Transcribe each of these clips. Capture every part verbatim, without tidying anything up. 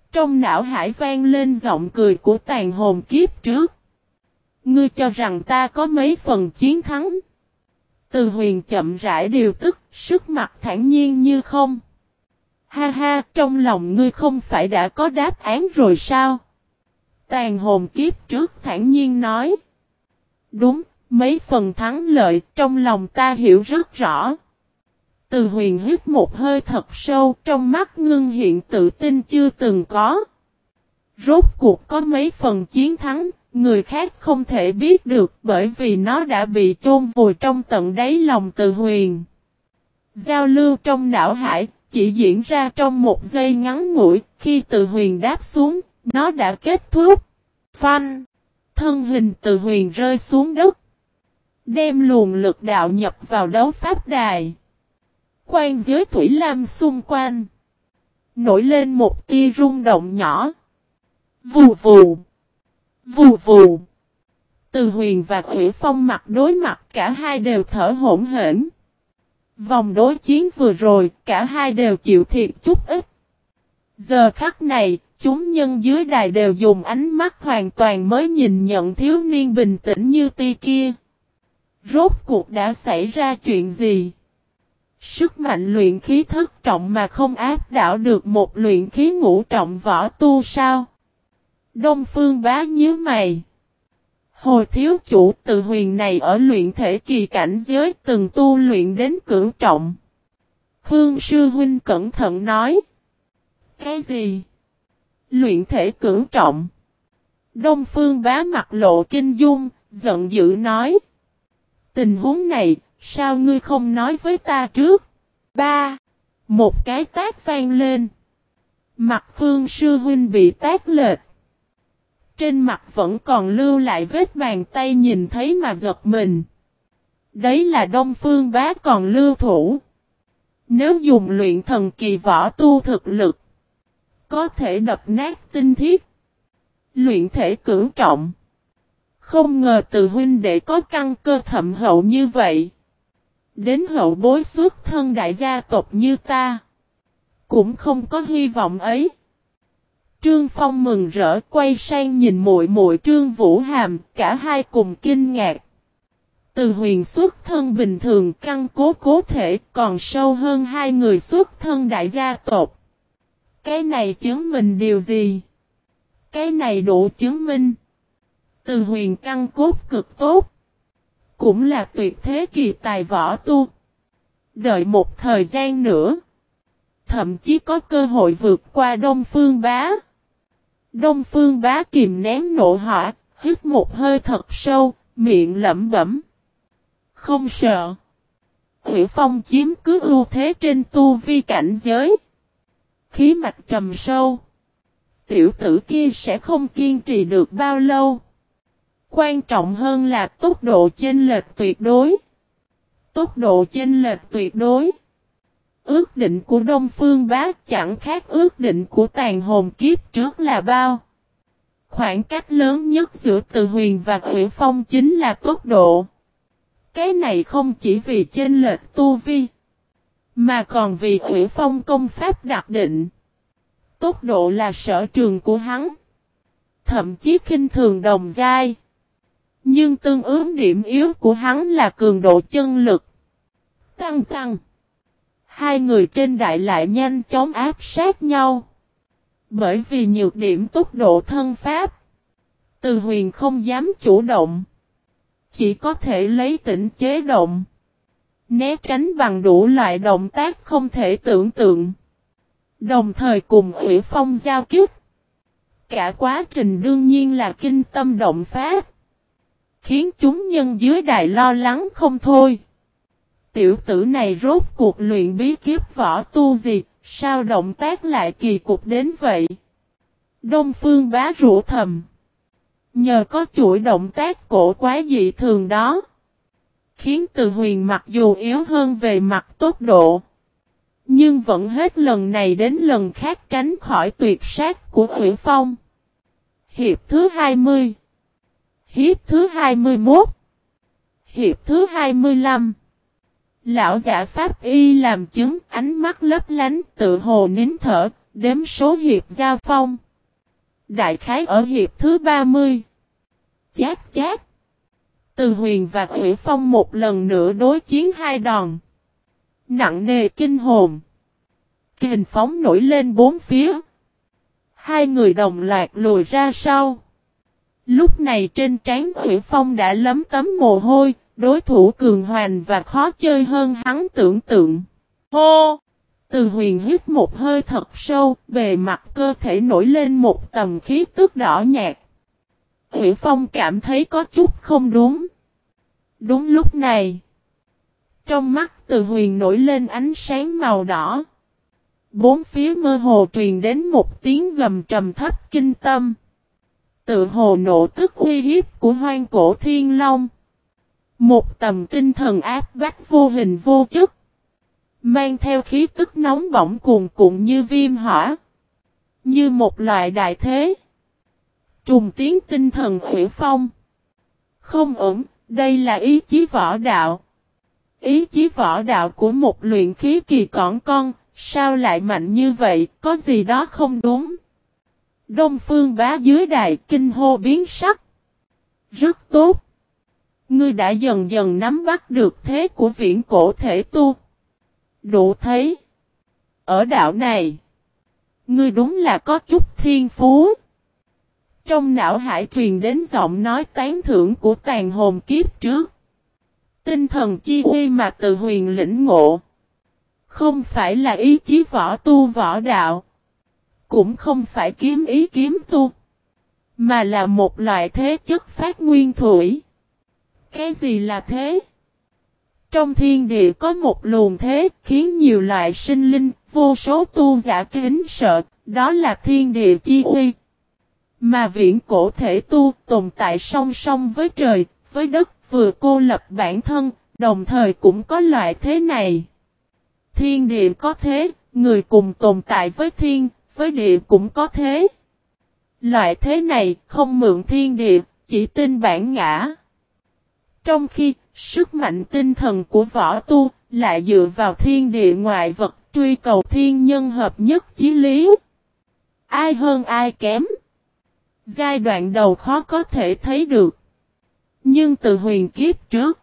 Trong não hải vang lên giọng cười của tàn hồn kiếp trước. Ngươi cho rằng ta có mấy phần chiến thắng? Từ Huyền chậm rãi điều tức, sức mặt thản nhiên như không. Ha ha, trong lòng ngươi không phải đã có đáp án rồi sao? Tàn hồn kiếp trước thản nhiên nói. Đúng, mấy phần thắng lợi trong lòng ta hiểu rất rõ. Từ Huyền hít một hơi thật sâu, trong mắt ngưng hiện tự tin chưa từng có. Rốt cuộc có mấy phần chiến thắng, người khác không thể biết được bởi vì nó đã bị chôn vùi trong tận đáy lòng Từ Huyền. Giao lưu trong não hải chỉ diễn ra trong một giây ngắn ngủi, khi Từ Huyền đáp xuống, nó đã kết thúc. Phanh! Thân hình Từ Huyền rơi xuống đất. Đem luồng lực đạo nhập vào đấu pháp đài. Quan giới thủy lam xung quanh. Nổi lên một tia rung động nhỏ. Vù vù. Vù vù. Từ Huyền và Hủy Phong mặt đối mặt, cả hai đều thở hổn hển. Vòng đối chiến vừa rồi, cả hai đều chịu thiệt chút ít. Giờ khắc này, chúng nhân dưới đài đều dùng ánh mắt hoàn toàn mới nhìn nhận thiếu niên bình tĩnh như tia kia. Rốt cuộc đã xảy ra chuyện gì? Sức mạnh luyện khí thất trọng mà không áp đảo được một luyện khí ngũ trọng võ tu sao? Đông Phương Bá nhíu mày. Hồi thiếu chủ Từ Huyền này ở luyện thể kỳ cảnh giới từng tu luyện đến cửu trọng. Khương sư huynh cẩn thận nói. Cái gì? Luyện thể cửu trọng. Đông Phương Bá mặt lộ kinh dung, giận dữ nói. Tình huống này, sao ngươi không nói với ta trước? Ba. Một cái tát vang lên. Mặt Khương sư huynh bị tát lệch. Trên mặt vẫn còn lưu lại vết bàn tay nhìn thấy mà giật mình. Đấy là Đông Phương Bá còn lưu thủ. Nếu dùng luyện thần kỳ võ tu thực lực, có thể đập nát tinh thiết. Luyện thể cửu trọng. Không ngờ Từ huynh đệ có căn cơ thậm hậu như vậy. Đến hậu bối xuất thân đại gia tộc như ta, cũng không có hy vọng ấy. Trương Phong mừng rỡ quay sang nhìn muội muội Trương Vũ Hàm, cả hai cùng kinh ngạc. Từ Huyền xuất thân bình thường căn cố cố thể còn sâu hơn hai người xuất thân đại gia tộc. Cái này chứng minh điều gì? Cái này đủ chứng minh. Từ Huyền căn cốt cực tốt. Cũng là tuyệt thế kỳ tài võ tu. Đợi một thời gian nữa, thậm chí có cơ hội vượt qua Đông Phương Bá. Đông Phương Bá kìm nén nộ hỏa, hít một hơi thật sâu, miệng lẩm bẩm. Không sợ. Hủy Phong chiếm cứ ưu thế trên tu vi cảnh giới. Khí mạch trầm sâu. Tiểu tử kia sẽ không kiên trì được bao lâu. Quan trọng hơn là tốc độ chênh lệch tuyệt đối. Tốc độ chênh lệch tuyệt đối. Ước định của Đông Phương Bá chẳng khác ước định của tàn hồn kiếp trước là bao. Khoảng cách lớn nhất giữa Từ Huyền và Hủy Phong chính là tốc độ. Cái này không chỉ vì chênh lệch tu vi, mà còn vì Hủy Phong công pháp đặc định. Tốc độ là sở trường của hắn. Thậm chí khinh thường đồng giai. Nhưng tương ứng điểm yếu của hắn là cường độ chân lực. Tăng tăng. Hai người trên đại lại nhanh chóng áp sát nhau. Bởi vì nhược điểm tốc độ thân pháp, Từ Huyền không dám chủ động. Chỉ có thể lấy tỉnh chế động. Né tránh bằng đủ loại động tác không thể tưởng tượng. Đồng thời cùng Hủy Phong giao kích. Cả quá trình đương nhiên là kinh tâm động phát. Khiến chúng nhân dưới đài lo lắng không thôi. Tiểu tử này rốt cuộc luyện bí kiếp võ tu gì, sao động tác lại kỳ cục đến vậy? Đông Phương Bá rủ thầm. Nhờ có chuỗi động tác cổ quái dị thường đó, khiến Từ Huyền mặc dù yếu hơn về mặt tốc độ, nhưng vẫn hết lần này đến lần khác tránh khỏi tuyệt sát của Hủy Phong. Hiệp thứ hai mươi. Hiệp thứ hai mươi mốt. Hiệp thứ hai mươi lăm. Lão giả pháp y làm chứng, ánh mắt lấp lánh, tự hồ nín thở, Đếm số hiệp giao phong. Đại khái ở hiệp thứ ba mươi. Chát chát. Từ Huyền và Ủy Phong một lần nữa đối chiến hai đòn. Nặng nề kinh hồn. Kình phóng nổi lên bốn phía. Hai người đồng loạt lùi ra sau. Lúc này trên trán Ủy Phong đã lấm tấm mồ hôi, đối thủ cường hoành và khó chơi hơn hắn tưởng tượng. Hô! Từ Huyền hít một hơi thật sâu, bề mặt cơ thể nổi lên một tầng khí tức đỏ nhạt. Ủy Phong cảm thấy có chút không đúng. Đúng lúc này, trong mắt Từ Huyền nổi lên ánh sáng màu đỏ. Bốn phía mơ hồ truyền đến một tiếng gầm trầm thấp kinh tâm. Tự hồ nộ tức uy hiếp của hoang cổ thiên long. Một tầm tinh thần áp bách vô hình vô chất. Mang theo khí tức nóng bỏng cuồn cuộn như viêm hỏa. Như một loại đại thế. Trùng tiến tinh thần Hủy Phong. Không ổn, đây là ý chí võ đạo. Ý chí võ đạo của một luyện khí kỳ cỏn con, sao lại mạnh như vậy, có gì đó không đúng. Đông Phương Bá dưới đài kinh hô biến sắc. Rất tốt. Ngươi đã dần dần nắm bắt được thế của viễn cổ thể tu. Đủ thấy. Ở đạo này, ngươi đúng là có chút thiên phú. Trong não hải truyền đến giọng nói tán thưởng của tàn hồn kiếp trước. Tinh thần chi uy mà Từ Huyền lĩnh ngộ. Không phải là ý chí võ tu võ đạo. Cũng không phải kiếm ý kiếm tu. Mà là một loại thế chất phát nguyên thủy. Cái gì là thế? Trong thiên địa có một luồng thế khiến nhiều loại sinh linh, vô số tu giả kính sợ, đó là thiên địa chi uy. Mà viễn cổ thể tu tồn tại song song với trời, với đất, vừa cô lập bản thân, đồng thời cũng có loại thế này. Thiên địa có thế, người cùng tồn tại với thiên, với địa cũng có thế. Loại thế này không mượn thiên địa, chỉ tin bản ngã. Trong khi, sức mạnh tinh thần của võ tu lại dựa vào thiên địa ngoại vật truy cầu thiên nhân hợp nhất chí lý. Ai hơn ai kém? Giai đoạn đầu khó có thể thấy được. Nhưng từ huyền kiếp trước,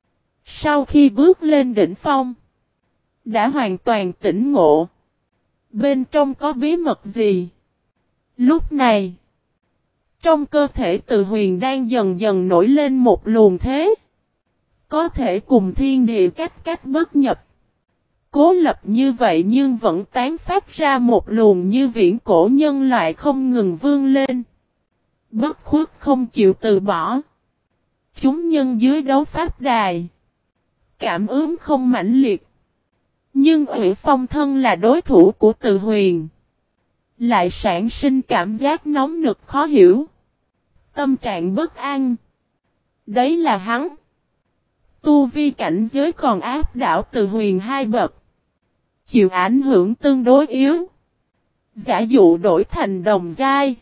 sau khi bước lên đỉnh phong, đã hoàn toàn tỉnh ngộ. Bên trong có bí mật gì? Lúc này, trong cơ thể Từ Huyền đang dần dần nổi lên một luồng thế. Có thể cùng thiên địa cách cách bất nhập. Cố lập như vậy nhưng vẫn tán phát ra một luồng như viễn cổ nhân loại không ngừng vươn lên. Bất khuất không chịu từ bỏ. Chúng nhân dưới đấu pháp đài. Cảm ứng không mãnh liệt. Nhưng Ủy Phong thân là đối thủ của Từ Huyền. Lại sản sinh cảm giác nóng nực khó hiểu. Tâm trạng bất an. Đấy là hắn. Tu vi cảnh giới còn áp đảo Từ Huyền hai bậc. Chịu ảnh hưởng tương đối yếu. Giả dụ đổi thành đồng giai.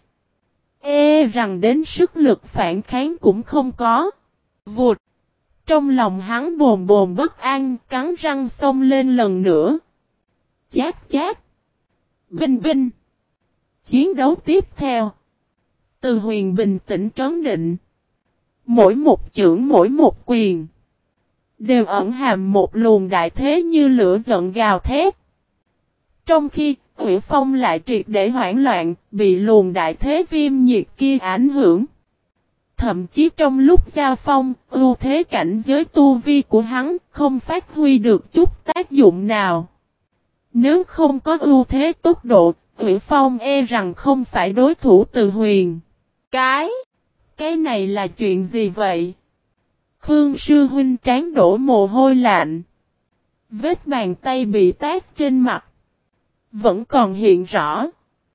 E rằng đến sức lực phản kháng cũng không có. Vụt. Trong lòng hắn bồn bồn bất an, cắn răng xông lên lần nữa. Chát chát. Binh binh. Chiến đấu tiếp theo. Từ Huyền bình tĩnh trấn định. Mỗi một chưởng mỗi một quyền. Đều ẩn hàm một luồng đại thế như lửa giận gào thét. Trong khi, Ủy Phong lại triệt để hoảng loạn, bị luồng đại thế viêm nhiệt kia ảnh hưởng. Thậm chí trong lúc giao phong, ưu thế cảnh giới tu vi của hắn không phát huy được chút tác dụng nào. Nếu không có ưu thế tốc độ, Ủy Phong e rằng không phải đối thủ Từ Huyền. Cái? Cái này là chuyện gì vậy? Khương sư huynh trán đổ mồ hôi lạnh. Vết bàn tay bị tát trên mặt. Vẫn còn hiện rõ.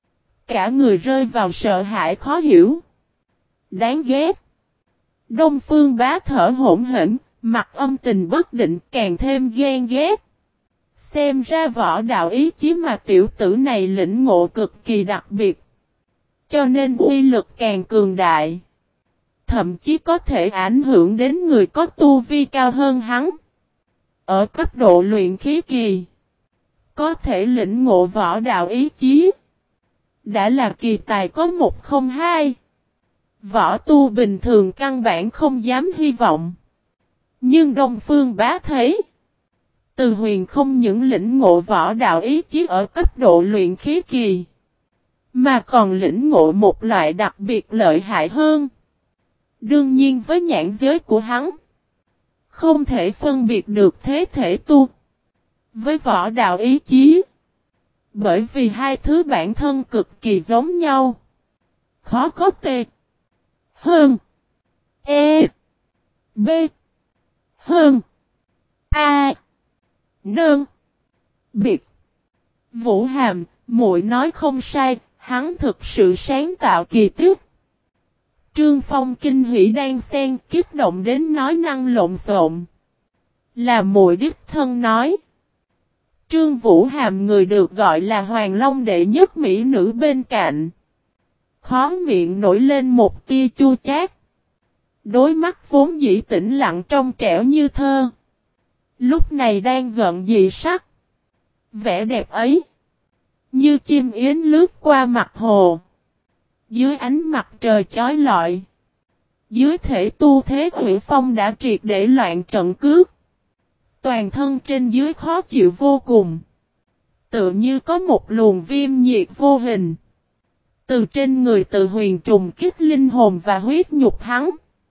Cả người rơi vào sợ hãi khó hiểu. Đáng ghét. Đông Phương Bá thở hổn hển, mặt âm tình bất định càng thêm ghen ghét. Xem ra võ đạo ý chí mà tiểu tử này lĩnh ngộ cực kỳ đặc biệt. Cho nên uy lực càng cường đại. Thậm chí có thể ảnh hưởng đến người có tu vi cao hơn hắn. Ở cấp độ luyện khí kỳ, có thể lĩnh ngộ võ đạo ý chí. đã là kỳ tài có một không hai. Võ tu bình thường căn bản không dám hy vọng. Nhưng Đông Phương Bá thấy, Từ Huyền không những lĩnh ngộ võ đạo ý chí ở cấp độ luyện khí kỳ, mà còn lĩnh ngộ một loại đặc biệt lợi hại hơn. Đương nhiên với nhãn giới của hắn, không thể phân biệt được thế thể tu với võ đạo ý chí. Bởi vì hai thứ bản thân cực kỳ giống nhau. Khó có tê hơn E B hơn A Nương Biệt. Vũ Hàm, muội nói không sai, hắn thực sự sáng tạo kỳ tích. Trương Phong kinh hỉ đan xen, kích động đến nói năng lộn xộn. Là muội đích thân nói. Trương Vũ Hàm, người được gọi là Hoàng Long đệ nhất mỹ nữ bên cạnh, khóe miệng nổi lên một tia chua chát. Đôi mắt vốn dĩ tĩnh lặng trong trẻo như thơ, lúc này đang gợn dị sắc. Vẻ đẹp ấy, như chim yến lướt qua mặt hồ, dưới ánh mặt trời chói lọi. Dưới thể tu thế Hủy Phong đã triệt để loạn trận cước. Toàn thân trên dưới khó chịu vô cùng. Tựa như có một luồng viêm nhiệt vô hình từ trên người Từ Huyền trùng kích linh hồn và huyết nhục hắn.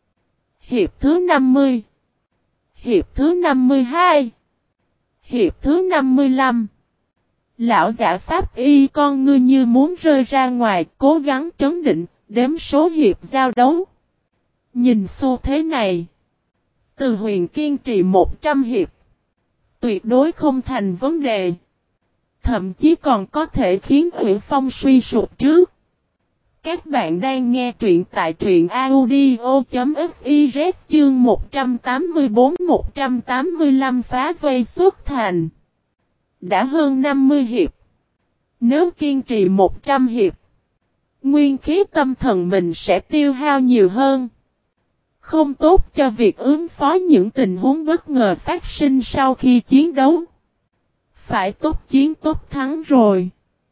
Hiệp thứ năm mươi. Hiệp thứ năm mươi hai. Hiệp thứ năm mươi lăm. Lão giả pháp y con ngươi như muốn rơi ra ngoài, cố gắng trấn định, đếm số hiệp giao đấu. Nhìn xu thế này, Từ Huyền kiên trì một trăm hiệp tuyệt đối không thành vấn đề. Thậm chí còn có thể khiến Hủy Phong suy sụp trước. Các bạn đang nghe truyện tại truyện audio.fiz chương một trăm tám mươi bốn một trăm tám mươi lăm phá vây xuất thành. Đã hơn năm mươi hiệp. Nếu kiên trì một trăm hiệp, nguyên khí tâm thần mình sẽ tiêu hao nhiều hơn. Không tốt cho việc ứng phó những tình huống bất ngờ phát sinh sau khi chiến đấu. Phải tốt chiến tốt thắng rồi.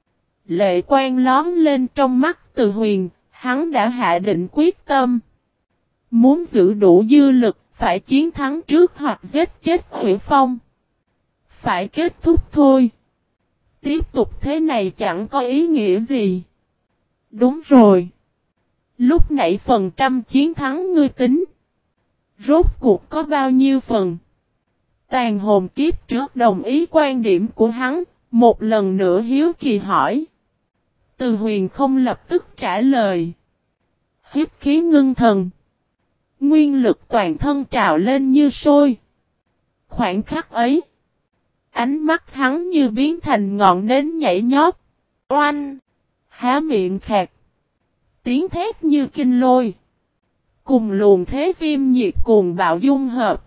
Lệ quan lóm lên trong mắt Từ Huyền, hắn đã hạ định quyết tâm. Muốn giữ đủ dư lực, phải chiến thắng trước hoặc giết chết Hủy Phong. Phải kết thúc thôi. Tiếp tục thế này chẳng có ý nghĩa gì. Đúng rồi. Lúc nãy phần trăm chiến thắng ngươi tính. Rốt cuộc có bao nhiêu phần? Tàn hồn kiếp trước đồng ý quan điểm của hắn, một lần nữa hiếu kỳ hỏi. Từ Huyền không lập tức trả lời. Hít khí ngưng thần. Nguyên lực toàn thân trào lên như sôi. Khoảnh khắc ấy, ánh mắt hắn như biến thành ngọn nến nhảy nhót. Oanh! Há miệng khạc. Tiếng thét như kinh lôi. Cùng luồng thế viêm nhiệt cuồng bạo dung hợp.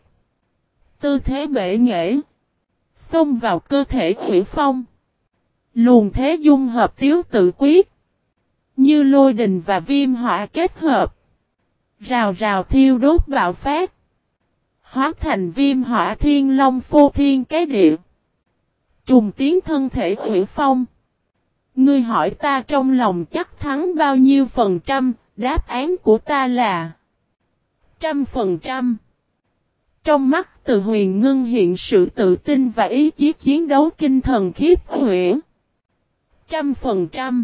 Tư thế bể nghệ. Xông vào cơ thể Hủy Phong. Luồng thế dung hợp tiếu tự quyết. Như lôi đình và viêm hỏa kết hợp. Rào rào thiêu đốt bạo phát. Hóa thành viêm hỏa thiên long phô thiên cái địa. Trùng tiến thân thể Hủy Phong. Ngươi hỏi ta trong lòng chắc thắng bao nhiêu phần trăm, đáp án của ta là trăm phần trăm. Trong mắt Từ Huyền ngưng hiện sự tự tin và ý chí chiến đấu kinh thần khiếp huyễn. Trăm phần trăm.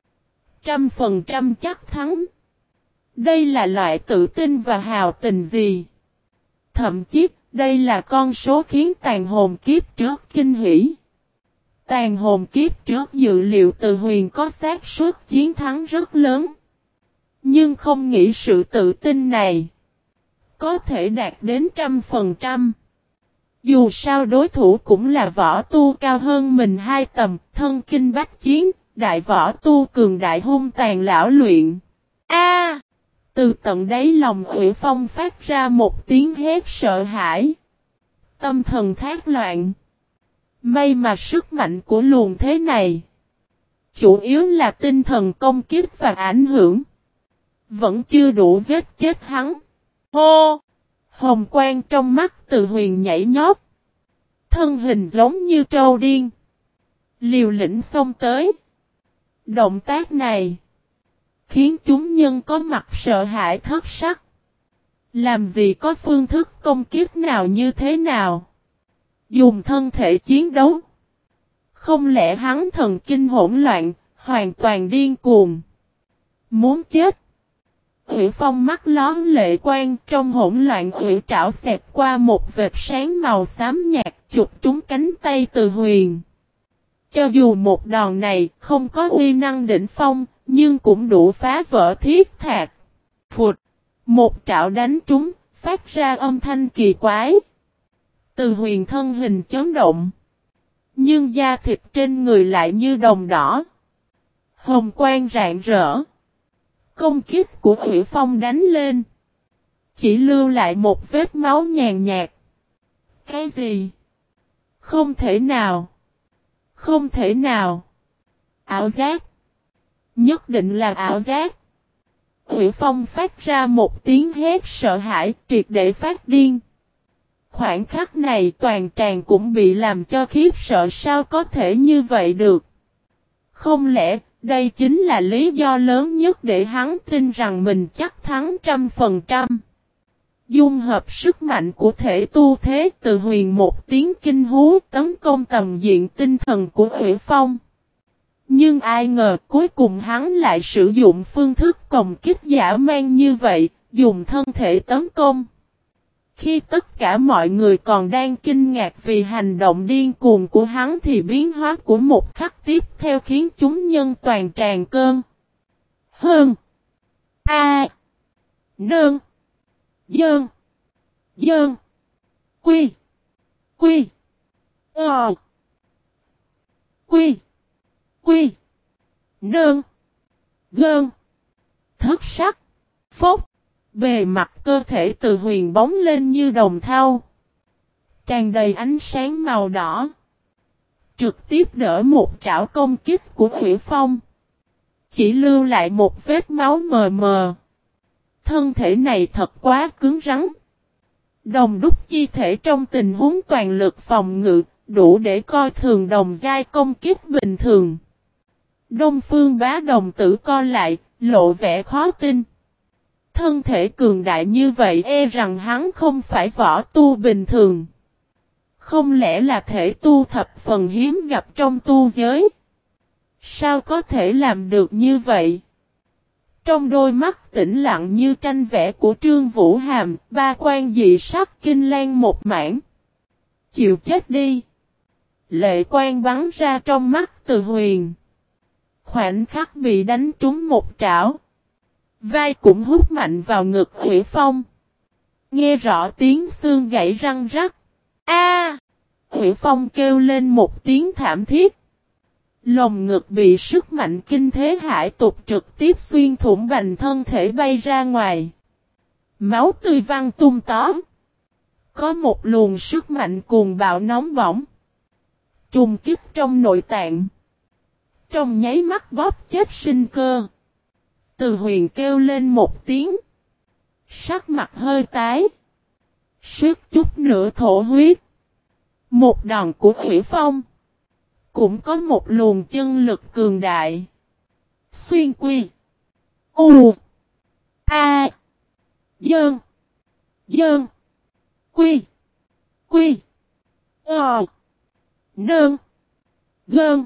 Trăm phần trăm chắc thắng. Đây là loại tự tin và hào tình gì? Thậm chí, đây là con số khiến tàn hồn kiếp trước kinh hỉ. Tàn hồn kiếp trước dự liệu Từ Huyền có xác suất chiến thắng rất lớn. Nhưng không nghĩ sự tự tin này có thể đạt đến trăm phần trăm. Dù sao đối thủ cũng là võ tu cao hơn mình hai tầm, thân kinh bách chiến, đại võ tu cường đại hung tàn lão luyện. A! Từ tận đáy lòng Hủy Phong phát ra một tiếng hét sợ hãi. Tâm thần thác loạn. May mà sức mạnh của luồng thế này chủ yếu là tinh thần công kích và ảnh hưởng. Vẫn chưa đủ giết chết hắn. Hô! Hồng quang trong mắt Từ Huyền nhảy nhót. Thân hình giống như trâu điên. Liều lĩnh xông tới. Động tác này khiến chúng nhân có mặt sợ hãi thất sắc. Làm gì có phương thức công kích nào như thế nào? Dùng thân thể chiến đấu. Không lẽ hắn thần kinh hỗn loạn, hoàn toàn điên cuồng? Muốn chết. Hủy Phong mắt lón lệ quang, trong hỗn loạn hủy trảo xẹt qua một vệt sáng màu xám nhạt chụp trúng cánh tay Từ Huyền. Cho dù một đòn này không có uy năng đỉnh phong, nhưng cũng đủ phá vỡ thiết thạc. Phụt! Một trảo đánh trúng, phát ra âm thanh kỳ quái. Từ Huyền thân hình chấn động. Nhưng da thịt trên người lại như đồng đỏ. Hồng quang rạng rỡ. Công kích của Hủy Phong đánh lên. Chỉ lưu lại một vết máu nhàn nhạt. Cái gì? Không thể nào. Không thể nào. Ảo giác. Nhất định là ảo giác. Hủy Phong phát ra một tiếng hét sợ hãi, triệt để phát điên. Khoảnh khắc này toàn tràng cũng bị làm cho khiếp sợ, sao có thể như vậy được. Không lẽ đây chính là lý do lớn nhất để hắn tin rằng mình chắc thắng trăm phần trăm. Dung hợp sức mạnh của thể tu thế, Từ Huyền một tiếng kinh hú tấn công tầm diện tinh thần của Hủy Phong. Nhưng ai ngờ cuối cùng hắn lại sử dụng phương thức công kích dã man như vậy, dùng thân thể tấn công. Khi tất cả mọi người còn đang kinh ngạc vì hành động điên cuồng của hắn thì biến hóa của một khắc tiếp theo khiến chúng nhân toàn tràn cơn. Hơn. A. Nơn. Dơn. Dơn. Quy. Quy. Ờ. Quy. Quy. Nơn. Gơn. Thất sắc. Phốc. Bề mặt cơ thể Từ Huyền bóng lên như đồng thau. Tràn đầy ánh sáng màu đỏ. Trực tiếp đỡ một trảo công kích của Hủy Phong. Chỉ lưu lại một vết máu mờ mờ. Thân thể này thật quá cứng rắn. Đồng đúc chi thể trong tình huống toàn lực phòng ngự, đủ để coi thường đồng giai công kích bình thường. Đông Phương Bá đồng tử co lại, lộ vẻ khó tin. Thân thể cường đại như vậy e rằng hắn không phải võ tu bình thường. Không lẽ là thể tu thập phần hiếm gặp trong tu giới? Sao có thể làm được như vậy? Trong đôi mắt tĩnh lặng như tranh vẽ của Trương Vũ Hàm, ba quan dị sắc kinh lan một mảng. Chịu chết đi! Lệ quan bắn ra trong mắt Từ Huyền. Khoảnh khắc bị đánh trúng một trảo. Vai cũng hút mạnh vào ngực Hủy Phong. Nghe rõ tiếng xương gãy răng rắc. A! Hủy Phong kêu lên một tiếng thảm thiết. Lồng ngực bị sức mạnh kinh thế hải tục trực tiếp xuyên thủng bành thân thể bay ra ngoài. Máu tươi văng tung tó. Có một luồng sức mạnh cuồng bạo nóng bỏng. Trùng kích trong nội tạng. Trong nháy mắt bóp chết sinh cơ. Từ Huyền kêu lên một tiếng. Sắc mặt hơi tái. Suýt chút nữa thổ huyết. Một đòn của Hủy Phong. Cũng có một luồng chân lực cường đại. Xuyên quy. U. A. Dơn. Dơn. Quy. Quy. Ờ. Nơn. Gơn.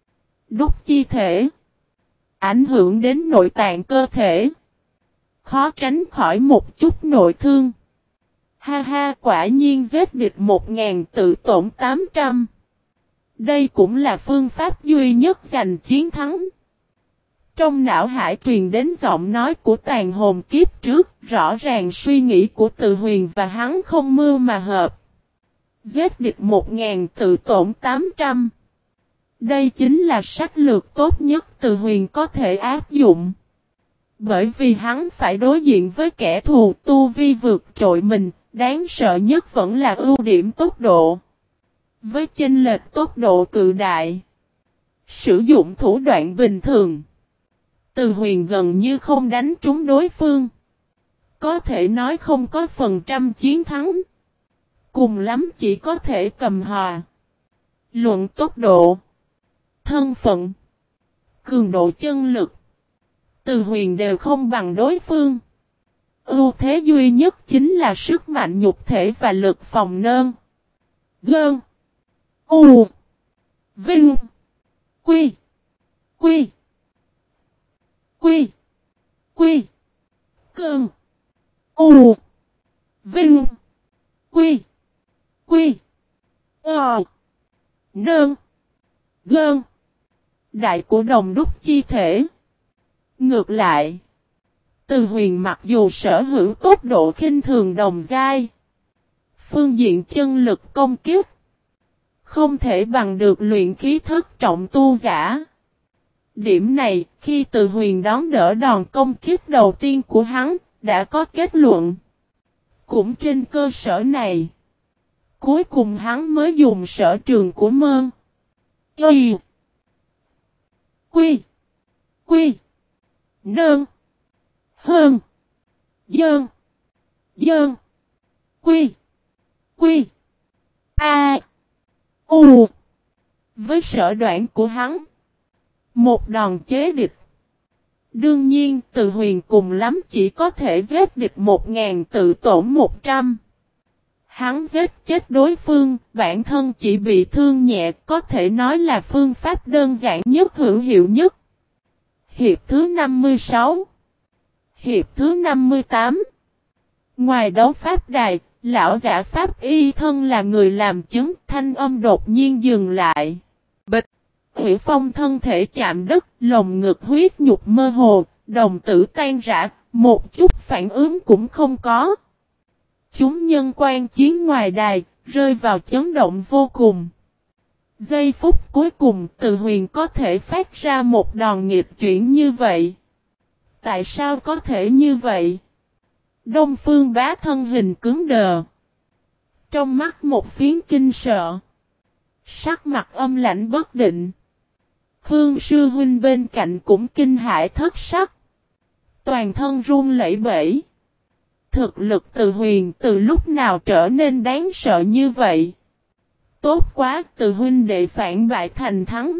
Đúc chi thể. Ảnh hưởng đến nội tạng cơ thể. Khó tránh khỏi một chút nội thương. Ha ha, quả nhiên giết địch một ngàn tự tổn tám trăm. Đây cũng là phương pháp duy nhất giành chiến thắng. Trong não hải truyền đến giọng nói của tàn hồn kiếp trước, rõ ràng suy nghĩ của Từ Huyền và hắn không mưu mà hợp. Giết địch một ngàn tự tổn tám trăm. Đây chính là sách lược tốt nhất Từ Huyền có thể áp dụng. Bởi vì hắn phải đối diện với kẻ thù tu vi vượt trội mình, đáng sợ nhất vẫn là ưu điểm tốc độ. Với chênh lệch tốc độ cự đại, sử dụng thủ đoạn bình thường, Từ Huyền gần như không đánh trúng đối phương. Có thể nói không có phần trăm chiến thắng. Cùng lắm chỉ có thể cầm hòa. Luận tốc độ, thân phận, cường độ chân lực, Từ Huyền đều không bằng đối phương. Ưu thế duy nhất chính là sức mạnh nhục thể và lực phòng nơn. Gơn. U. Vinh. Quy. Quy. Quy. Quy. Cơn. U. Vinh. Quy. Quy. Ờ. Nơn. Gơn. Đại của đồng đúc chi thể. Ngược lại, Từ Huyền mặc dù sở hữu tốc độ khinh thường đồng giai, phương diện chân lực công kích không thể bằng được luyện khí thất trọng tu giả. Điểm này, khi Từ Huyền đón đỡ đòn công kích đầu tiên của hắn, đã có kết luận. Cũng trên cơ sở này, cuối cùng hắn mới dùng sở trường của Mơn. Y. Quy. Quy. Nơn. Hơn. Dơn. Dơn. Quy. Quy. A. U. Với sở đoạn của hắn, một đòn chế địch. Đương nhiên, Từ Huyền cùng lắm chỉ có thể giết địch một ngàn tự tổn một trăm. Hắn giết chết đối phương, bản thân chỉ bị thương nhẹ, có thể nói là phương pháp đơn giản nhất hữu hiệu nhất. Hiệp thứ năm mươi sáu. Hiệp thứ năm mươi tám. Ngoài đấu pháp đài, lão giả pháp y thân là người làm chứng, thanh âm đột nhiên dừng lại. Bịch. Hủy Phong thân thể chạm đất, lồng ngực huyết nhục mơ hồ, đồng tử tan rã, một chút phản ứng cũng không có. Chúng nhân quan chiến ngoài đài, rơi vào chấn động vô cùng. Giây phút cuối cùng, Từ Huyền có thể phát ra một đòn nghịch chuyển như vậy. Tại sao có thể như vậy? Đông Phương Bá thân hình cứng đờ. Trong mắt một phiến kinh sợ. Sắc mặt âm lãnh bất định. Khương sư huynh bên cạnh cũng kinh hãi thất sắc. Toàn thân run lẩy bẩy. Thực lực Từ Huyền từ lúc nào trở nên đáng sợ như vậy? Tốt quá, Từ huynh đệ phản bại thành thắng.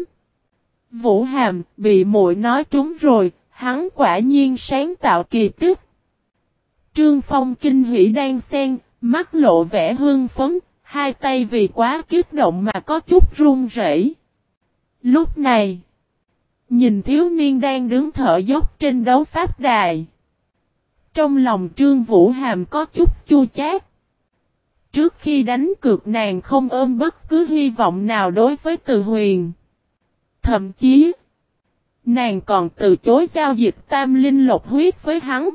Vũ Hàm bị muội nói trúng rồi, hắn quả nhiên sáng tạo kỳ tích. Trương Phong kinh hỉ đang xen, mắt lộ vẻ hưng phấn, hai tay vì quá kích động mà có chút run rẩy. Lúc này, nhìn thiếu niên đang đứng thở dốc trên đấu pháp đài. Trong lòng Trương Vũ Hàm có chút chua chát. Trước khi đánh cược nàng không ôm bất cứ hy vọng nào đối với Từ Huyền. Thậm chí, nàng còn từ chối giao dịch tam linh lộc huyết với hắn.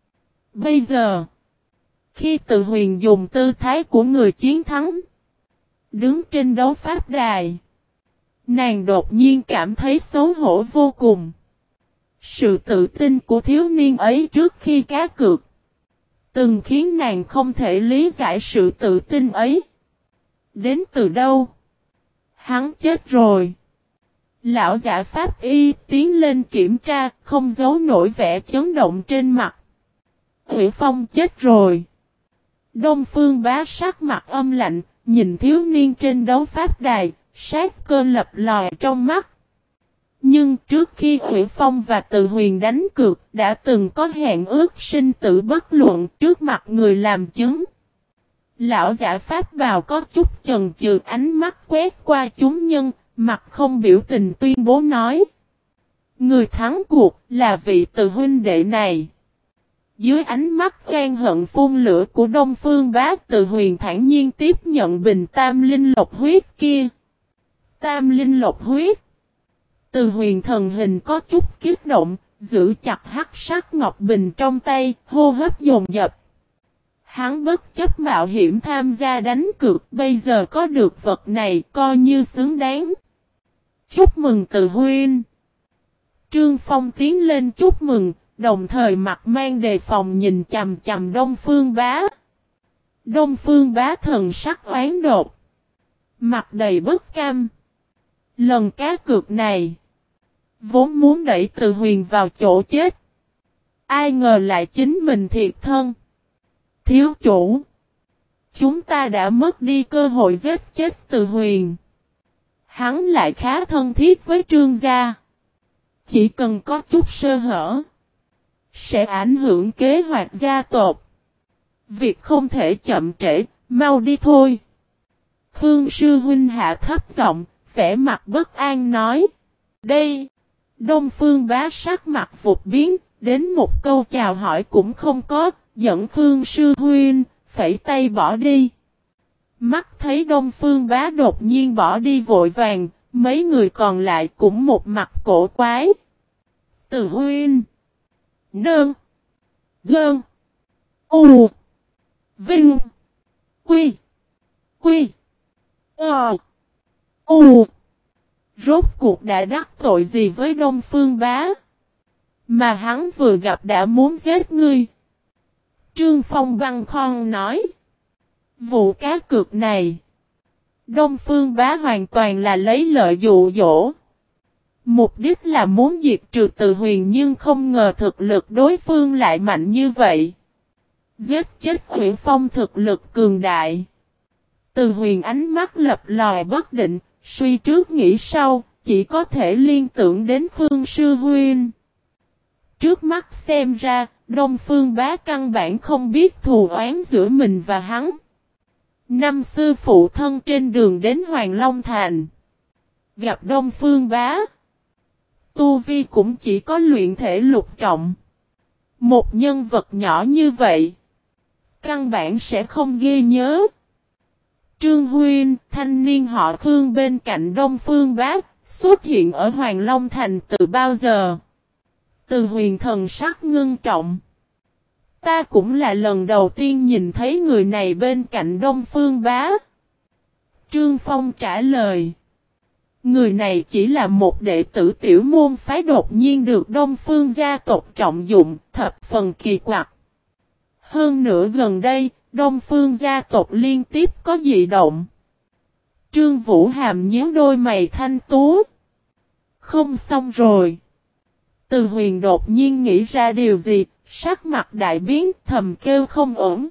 Bây giờ, khi Từ Huyền dùng tư thái của người chiến thắng, đứng trên đấu pháp đài, nàng đột nhiên cảm thấy xấu hổ vô cùng. Sự tự tin của thiếu niên ấy trước khi cá cược, từng khiến nàng không thể lý giải sự tự tin ấy. Đến từ đâu? Hắn chết rồi. Lão giả pháp y tiến lên kiểm tra, không giấu nổi vẻ chấn động trên mặt. Hủy Phong chết rồi. Đông Phương Bá sắc mặt âm lạnh, nhìn thiếu niên trên đấu pháp đài, sát cơ lập lòi trong mắt. Nhưng trước khi Hủy Phong và Từ Huyền đánh cược, đã từng có hẹn ước sinh tử bất luận trước mặt người làm chứng. Lão giả pháp bào có chút chần chừ, ánh mắt quét qua chúng nhân, mặt không biểu tình tuyên bố nói. Người thắng cuộc là vị Từ huynh đệ này. Dưới ánh mắt gan hận phun lửa của Đông Phương Bá, Từ Huyền thản nhiên tiếp nhận bình tam linh lộc huyết kia. Tam linh lộc huyết. Từ Huyền thần hình có chút kích động, giữ chặt hắc sắc ngọc bình trong tay, hô hấp dồn dập. Hắn bất chấp mạo hiểm tham gia đánh cược, bây giờ có được vật này coi như xứng đáng. Chúc mừng Từ huynh. Trương Phong tiến lên chúc mừng, đồng thời mặt mang đề phòng nhìn chằm chằm Đông Phương Bá. Đông Phương Bá thần sắc oán đột, mặt đầy bất cam. Lần cá cược này, vốn muốn đẩy Từ Huyền vào chỗ chết, ai ngờ lại chính mình thiệt thân. Thiếu chủ, chúng ta đã mất đi cơ hội giết chết Từ Huyền. Hắn lại khá thân thiết với Trương gia. Chỉ cần có chút sơ hở, sẽ ảnh hưởng kế hoạch gia tộc. Việc không thể chậm trễ, mau đi thôi. Khương sư huynh hạ thấp giọng, vẻ mặt bất an nói. Đây, Đông Phương Bá sắc mặt vụt biến, đến một câu chào hỏi cũng không có, dẫn Khương sư huynh, phẩy tay bỏ đi. Mắt thấy Đông Phương Bá đột nhiên bỏ đi vội vàng, mấy người còn lại cũng một mặt cổ quái. Từ huynh, Nơn, Gơn, U, Vinh, Quy, Quy, Ờ, U. Rốt cuộc đã đắc tội gì với Đông Phương Bá? Mà hắn vừa gặp đã muốn giết ngươi. Trương Phong băng khoăn nói. Vụ cá cược này, Đông Phương Bá hoàn toàn là lấy lợi dụ dỗ. Mục đích là muốn diệt trừ Từ Huyền, nhưng không ngờ thực lực đối phương lại mạnh như vậy. Giết chết Uyển Phong thực lực cường đại. Từ Huyền ánh mắt lập lòi bất định, suy trước nghĩ sau, chỉ có thể liên tưởng đến Khương sư huynh. Trước mắt xem ra, Đông Phương Bá căn bản không biết thù oán giữa mình và hắn. Năm sư phụ thân trên đường đến Hoàng Long Thành, gặp Đông Phương Bá, tu vi cũng chỉ có luyện thể lục trọng. Một nhân vật nhỏ như vậy, căn bản sẽ không ghi nhớ. Trương huynh, thanh niên họ Khương bên cạnh Đông Phương Bá, xuất hiện ở Hoàng Long Thành từ bao giờ? Từ Huyền thần sắc ngưng trọng. Ta cũng là lần đầu tiên nhìn thấy người này bên cạnh Đông Phương Bá. Trương Phong trả lời. Người này chỉ là một đệ tử tiểu môn phái đột nhiên được Đông Phương gia tộc trọng dụng, thập phần kỳ quặc. Hơn nữa gần đây, Đông Phương gia tộc liên tiếp có dị động. Trương Vũ Hàm nhíu đôi mày thanh tú. Không xong rồi. Từ Huyền đột nhiên nghĩ ra điều gì, sắc mặt đại biến, thầm kêu không ổn.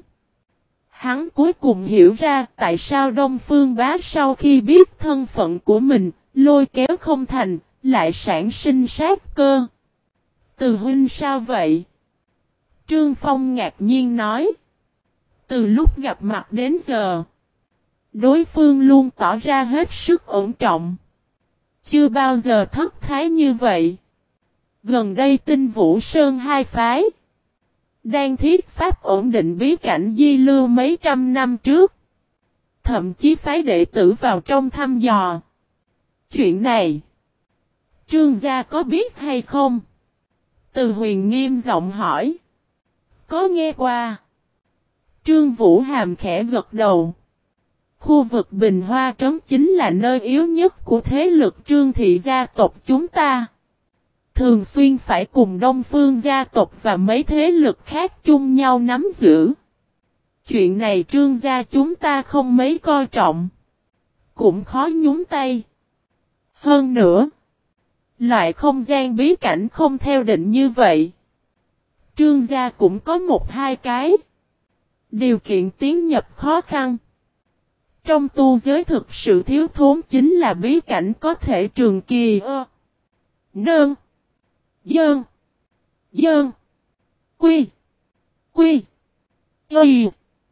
Hắn cuối cùng hiểu ra tại sao Đông Phương Bá sau khi biết thân phận của mình, lôi kéo không thành, lại sản sinh sát cơ. Từ huynh sao vậy? Trương Phong ngạc nhiên nói. Từ lúc gặp mặt đến giờ, đối phương luôn tỏ ra hết sức ổn trọng. Chưa bao giờ thất thái như vậy. Gần đây Tinh Vũ Sơn hai phái đang thiết pháp ổn định bí cảnh di lưu mấy trăm năm trước. Thậm chí phái đệ tử vào trong thăm dò. Chuyện này, Trương gia có biết hay không? Từ Huyền nghiêm giọng hỏi. Có nghe qua. Trương Vũ Hàm khẽ gật đầu. Khu vực Bình Hoa Trấn chính là nơi yếu nhất của thế lực Trương thị gia tộc chúng ta. Thường xuyên phải cùng Đông Phương gia tộc và mấy thế lực khác chung nhau nắm giữ. Chuyện này Trương gia chúng ta không mấy coi trọng. Cũng khó nhúng tay. Hơn nữa, loại không gian bí cảnh không theo định như vậy. Trương gia cũng có một hai cái. Điều kiện tiến nhập khó khăn. Trong tu giới thực sự thiếu thốn chính là bí cảnh có thể trường kỳ ơ. Nơn. Dơn. Dơn. Quy. Quy. Y.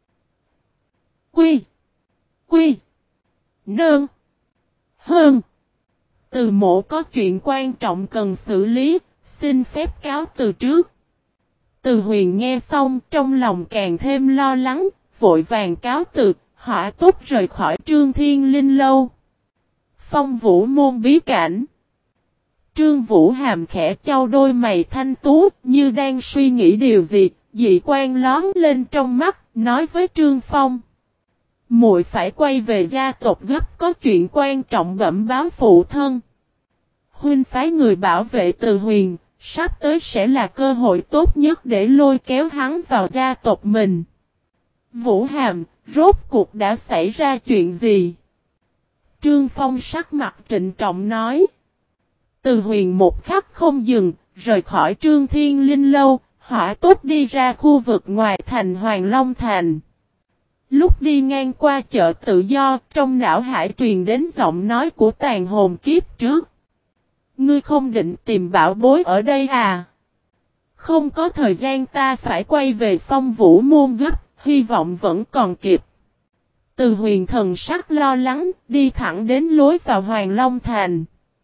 Quy. Quy. Nơn. Hơn. Từ mộ có chuyện quan trọng cần xử lý, xin phép cáo từ trước. Từ Huyền nghe xong trong lòng càng thêm lo lắng, vội vàng cáo từ, hỏa tốc rời khỏi Trương Thiên Linh lâu. Phong Vũ môn bí cảnh. Trương Vũ Hàm khẽ chau đôi mày thanh tú, như đang suy nghĩ điều gì, dị quan lón lên trong mắt, nói với Trương Phong. Muội phải quay về gia tộc gấp, có chuyện quan trọng bẩm báo phụ thân. Huynh phái người bảo vệ Từ Huyền, sắp tới sẽ là cơ hội tốt nhất để lôi kéo hắn vào gia tộc mình. Vũ Hàm, rốt cuộc đã xảy ra chuyện gì? Trương Phong sắc mặt trịnh trọng nói. Từ Huyền một khắc không dừng, rời khỏi Trương Thiên Linh lâu, hỏa tốc đi ra khu vực ngoài thành Hoàng Long Thành. Lúc đi ngang qua chợ tự do, trong não hải truyền đến giọng nói của tàn hồn kiếp trước. Ngươi không định tìm bảo bối ở đây à? Không có thời gian, ta phải quay về Phong Vũ Môn gấp, hy vọng vẫn còn kịp. Từ Huyền thần sắc lo lắng, đi thẳng đến lối vào Hoàng Long Thành.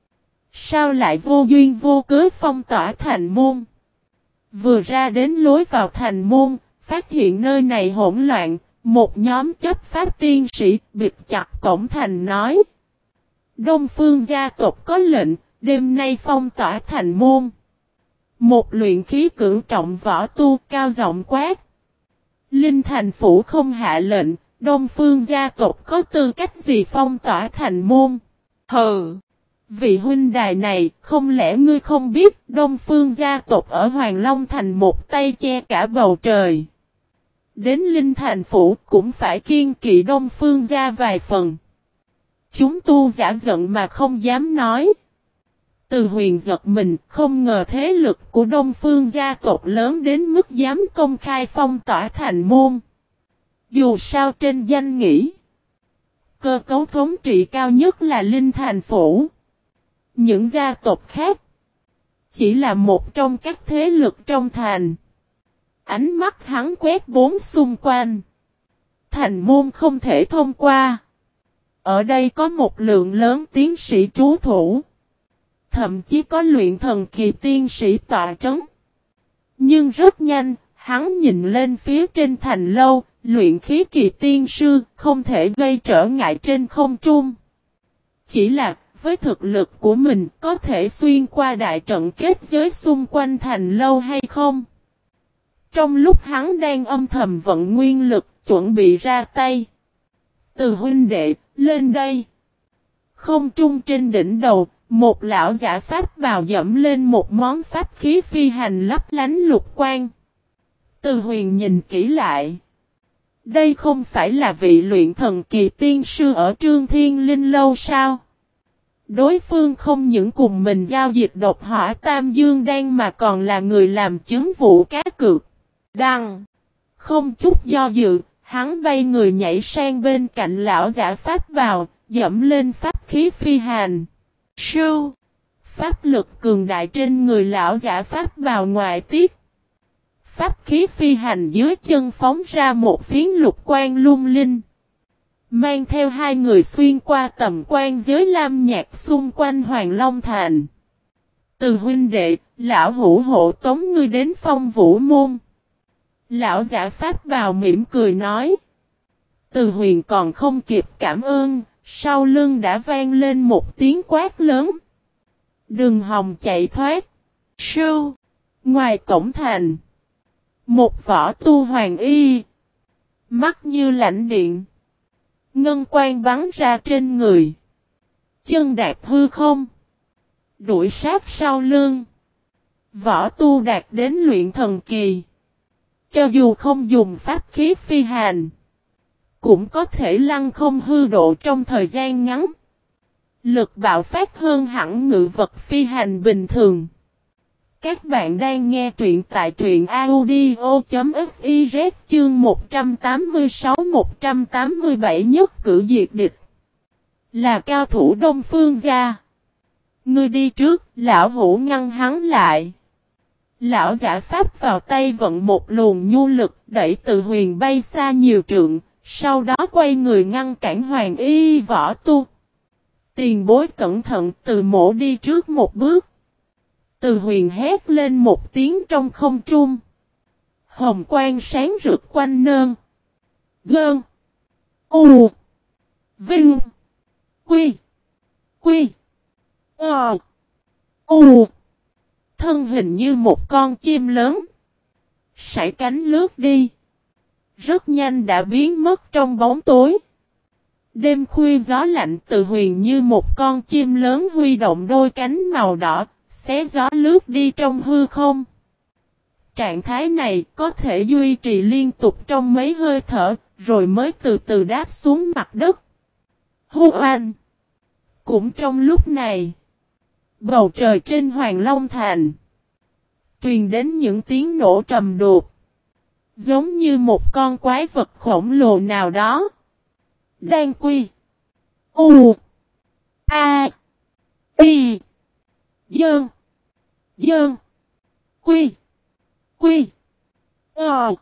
Sao lại vô duyên vô cớ phong tỏa thành môn? Vừa ra đến lối vào thành môn, phát hiện nơi này hỗn loạn, một nhóm chấp pháp tiên sĩ bịt chặt cổng thành nói. Đông Phương gia tộc có lệnh, đêm nay phong tỏa thành môn. Một luyện khí cửu trọng võ tu cao giọng quát. Linh thành phủ không hạ lệnh, Đông Phương gia tộc có tư cách gì phong tỏa thành môn? Hừ! Vị huynh đài này, không lẽ ngươi không biết Đông Phương gia tộc ở Hoàng Long Thành một tay che cả bầu trời? Đến Linh thành phủ cũng phải kiêng kỵ Đông Phương gia vài phần. Chúng tu giả giận mà không dám nói. Từ Huyền giật mình, không ngờ thế lực của Đông Phương gia tộc lớn đến mức dám công khai phong tỏa thành môn. Dù sao trên danh nghĩa, cơ cấu thống trị cao nhất là Linh thành phủ. Những gia tộc khác chỉ là một trong các thế lực trong thành. Ánh mắt hắn quét bốn xung quanh. Thành môn không thể thông qua. Ở đây có một lượng lớn tiến sĩ trú thủ. Thậm chí có luyện thần kỳ tiên sĩ tọa trấn. Nhưng rất nhanh, hắn nhìn lên phía trên thành lâu, luyện khí kỳ tiên sư không thể gây trở ngại trên không trung. Chỉ là, với thực lực của mình có thể xuyên qua đại trận kết giới xung quanh thành lâu hay không? Trong lúc hắn đang âm thầm vận nguyên lực, chuẩn bị ra tay. Từ huynh đệ, lên đây. Không trung trên đỉnh đầu, một lão giả pháp bào dẫm lên một món pháp khí phi hành lấp lánh lục quang. Từ Huyền nhìn kỹ lại. Đây không phải là vị luyện thần kỳ tiên sư ở Trương Thiên Linh Lâu sao? Đối phương không những cùng mình giao dịch độc hỏa tam dương đan mà còn là người làm chứng vụ cá cược. Đăng. Không chút do dự, hắn bay người nhảy sang bên cạnh lão giả pháp bào, dẫm lên pháp khí phi hành. Sưu. Pháp lực cường đại trên người lão giả pháp bào ngoại tiết. Pháp khí phi hành dưới chân phóng ra một phiến lục quang lung linh. Mang theo hai người xuyên qua tầm quan giới lam nhạc xung quanh Hoàng Long Thành. Từ huynh đệ, lão hữu hộ tống ngươi đến Phong Vũ Môn. Lão giả pháp bào mỉm cười nói. Từ Huyền còn không kịp cảm ơn, sau lưng đã vang lên một tiếng quát lớn. Đừng hòng chạy thoát. Sưu. Ngoài cổng thành. Một võ tu hoàng y. Mắt như lãnh điện. Ngân quang bắn ra trên người. Chân đạp hư không. Đuổi sát sau lưng. Võ tu đạt đến luyện thần kỳ. Cho dù không dùng pháp khí phi hành. Cũng có thể lăng không hư độ trong thời gian ngắn. Lực bạo phát hơn hẳn ngự vật phi hành bình thường. Các bạn đang nghe truyện tại truyện audio.fiz chương một trăm tám mươi sáu một trăm tám mươi bảy nhất cử diệt địch. Là cao thủ Đông Phương gia. Ngươi đi trước, lão hữu ngăn hắn lại. Lão giả pháp vào tay vận một luồng nhu lực đẩy Từ Huyền bay xa nhiều trượng, sau đó quay người ngăn cản hoàng y võ tu. Tiền bối cẩn thận, Từ mỗ đi trước một bước. Từ Huyền hét lên một tiếng trong không trung. Hồng quang sáng rực quanh nơn. Gơn. U. Vinh. Quy. Quy. Ờ. U. Thân hình như một con chim lớn. Sải cánh lướt đi. Rất nhanh đã biến mất trong bóng tối. Đêm khuya gió lạnh, Từ Huyền như một con chim lớn huy động đôi cánh màu đỏ. Xé gió lướt đi trong hư không. Trạng thái này có thể duy trì liên tục trong mấy hơi thở, rồi mới từ từ đáp xuống mặt đất. Hô oanh! Cũng trong lúc này, bầu trời trên Hoàng Long Thành truyền đến những tiếng nổ trầm đục, giống như một con quái vật khổng lồ nào đó. Đan quy. U. A. Y. Dơn. Dơn. Quy. Quy. Ờ.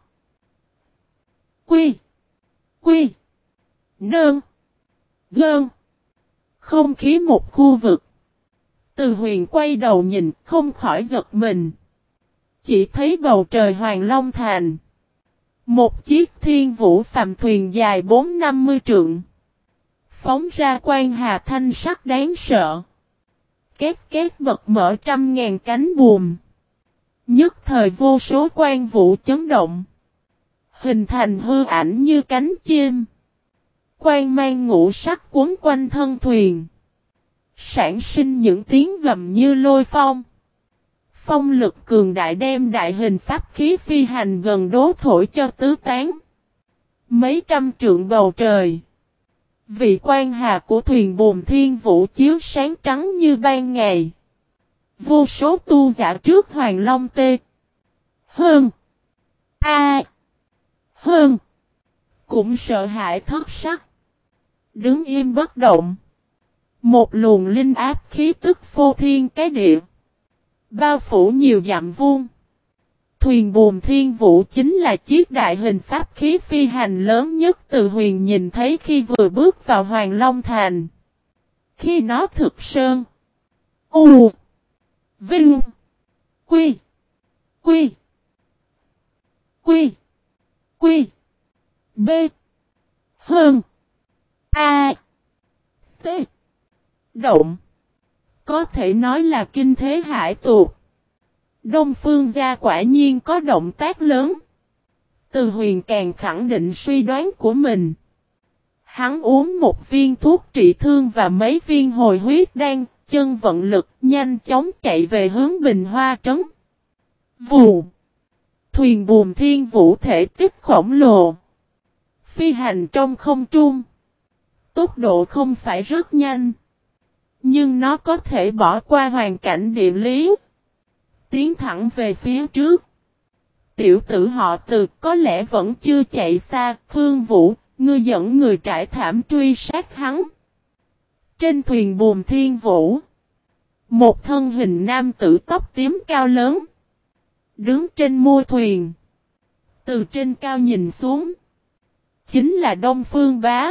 Quy. Quy. Nơn. Gơn. Không khí một khu vực. Từ Huyền quay đầu nhìn không khỏi giật mình. Chỉ thấy bầu trời Hoàng Long Thành. Một chiếc thiên vũ phàm thuyền dài bốn năm mươi trượng. Phóng ra quang hà thanh sắc đáng sợ. Két két bật mở trăm ngàn cánh buồm. Nhất thời vô số quang vũ chấn động. Hình thành hư ảnh như cánh chim. Quang mang ngũ sắc cuốn quanh thân thuyền. Sản sinh những tiếng gầm như lôi phong. Phong lực cường đại đem đại hình pháp khí phi hành gần đố thổi cho tứ tán. Mấy trăm trượng bầu trời. Vị quan hà của thuyền buồm thiên vũ chiếu sáng trắng như ban ngày. Vô số tu giả trước Hoàng Long tê. Hơn. A. Hơn. Cũng sợ hãi thất sắc. Đứng im bất động. Một luồng linh áp khí tức phô thiên cái địa. Bao phủ nhiều dặm vuông. Thuyền buồm thiên vũ chính là chiếc đại hình pháp khí phi hành lớn nhất Từ Huyền nhìn thấy khi vừa bước vào Hoàng Long Thành. Khi nó thực sơn. U. Vinh. Quy. Quy. Quy. Quy. B. Hơn. A. T. Động. Có thể nói là kinh thế hải tuột. Đông Phương gia quả nhiên có động tác lớn. Từ Huyền càng khẳng định suy đoán của mình. Hắn uống một viên thuốc trị thương và mấy viên hồi huyết đan, chân vận lực, nhanh chóng chạy về hướng Bình Hoa Trấn. Vù. Thuyền buồm thiên vũ thể tích khổng lồ. Phi hành trong không trung. Tốc độ không phải rất nhanh. Nhưng nó có thể bỏ qua hoàn cảnh địa lý. Tiến thẳng về phía trước. Tiểu tử họ Từ có lẽ vẫn chưa chạy xa. Khương Vũ, ngươi dẫn người trải thảm truy sát hắn. Trên thuyền buồm thiên vũ. Một thân hình nam tử tóc tím cao lớn. Đứng trên mui thuyền. Từ trên cao nhìn xuống. Chính là Đông Phương Bá.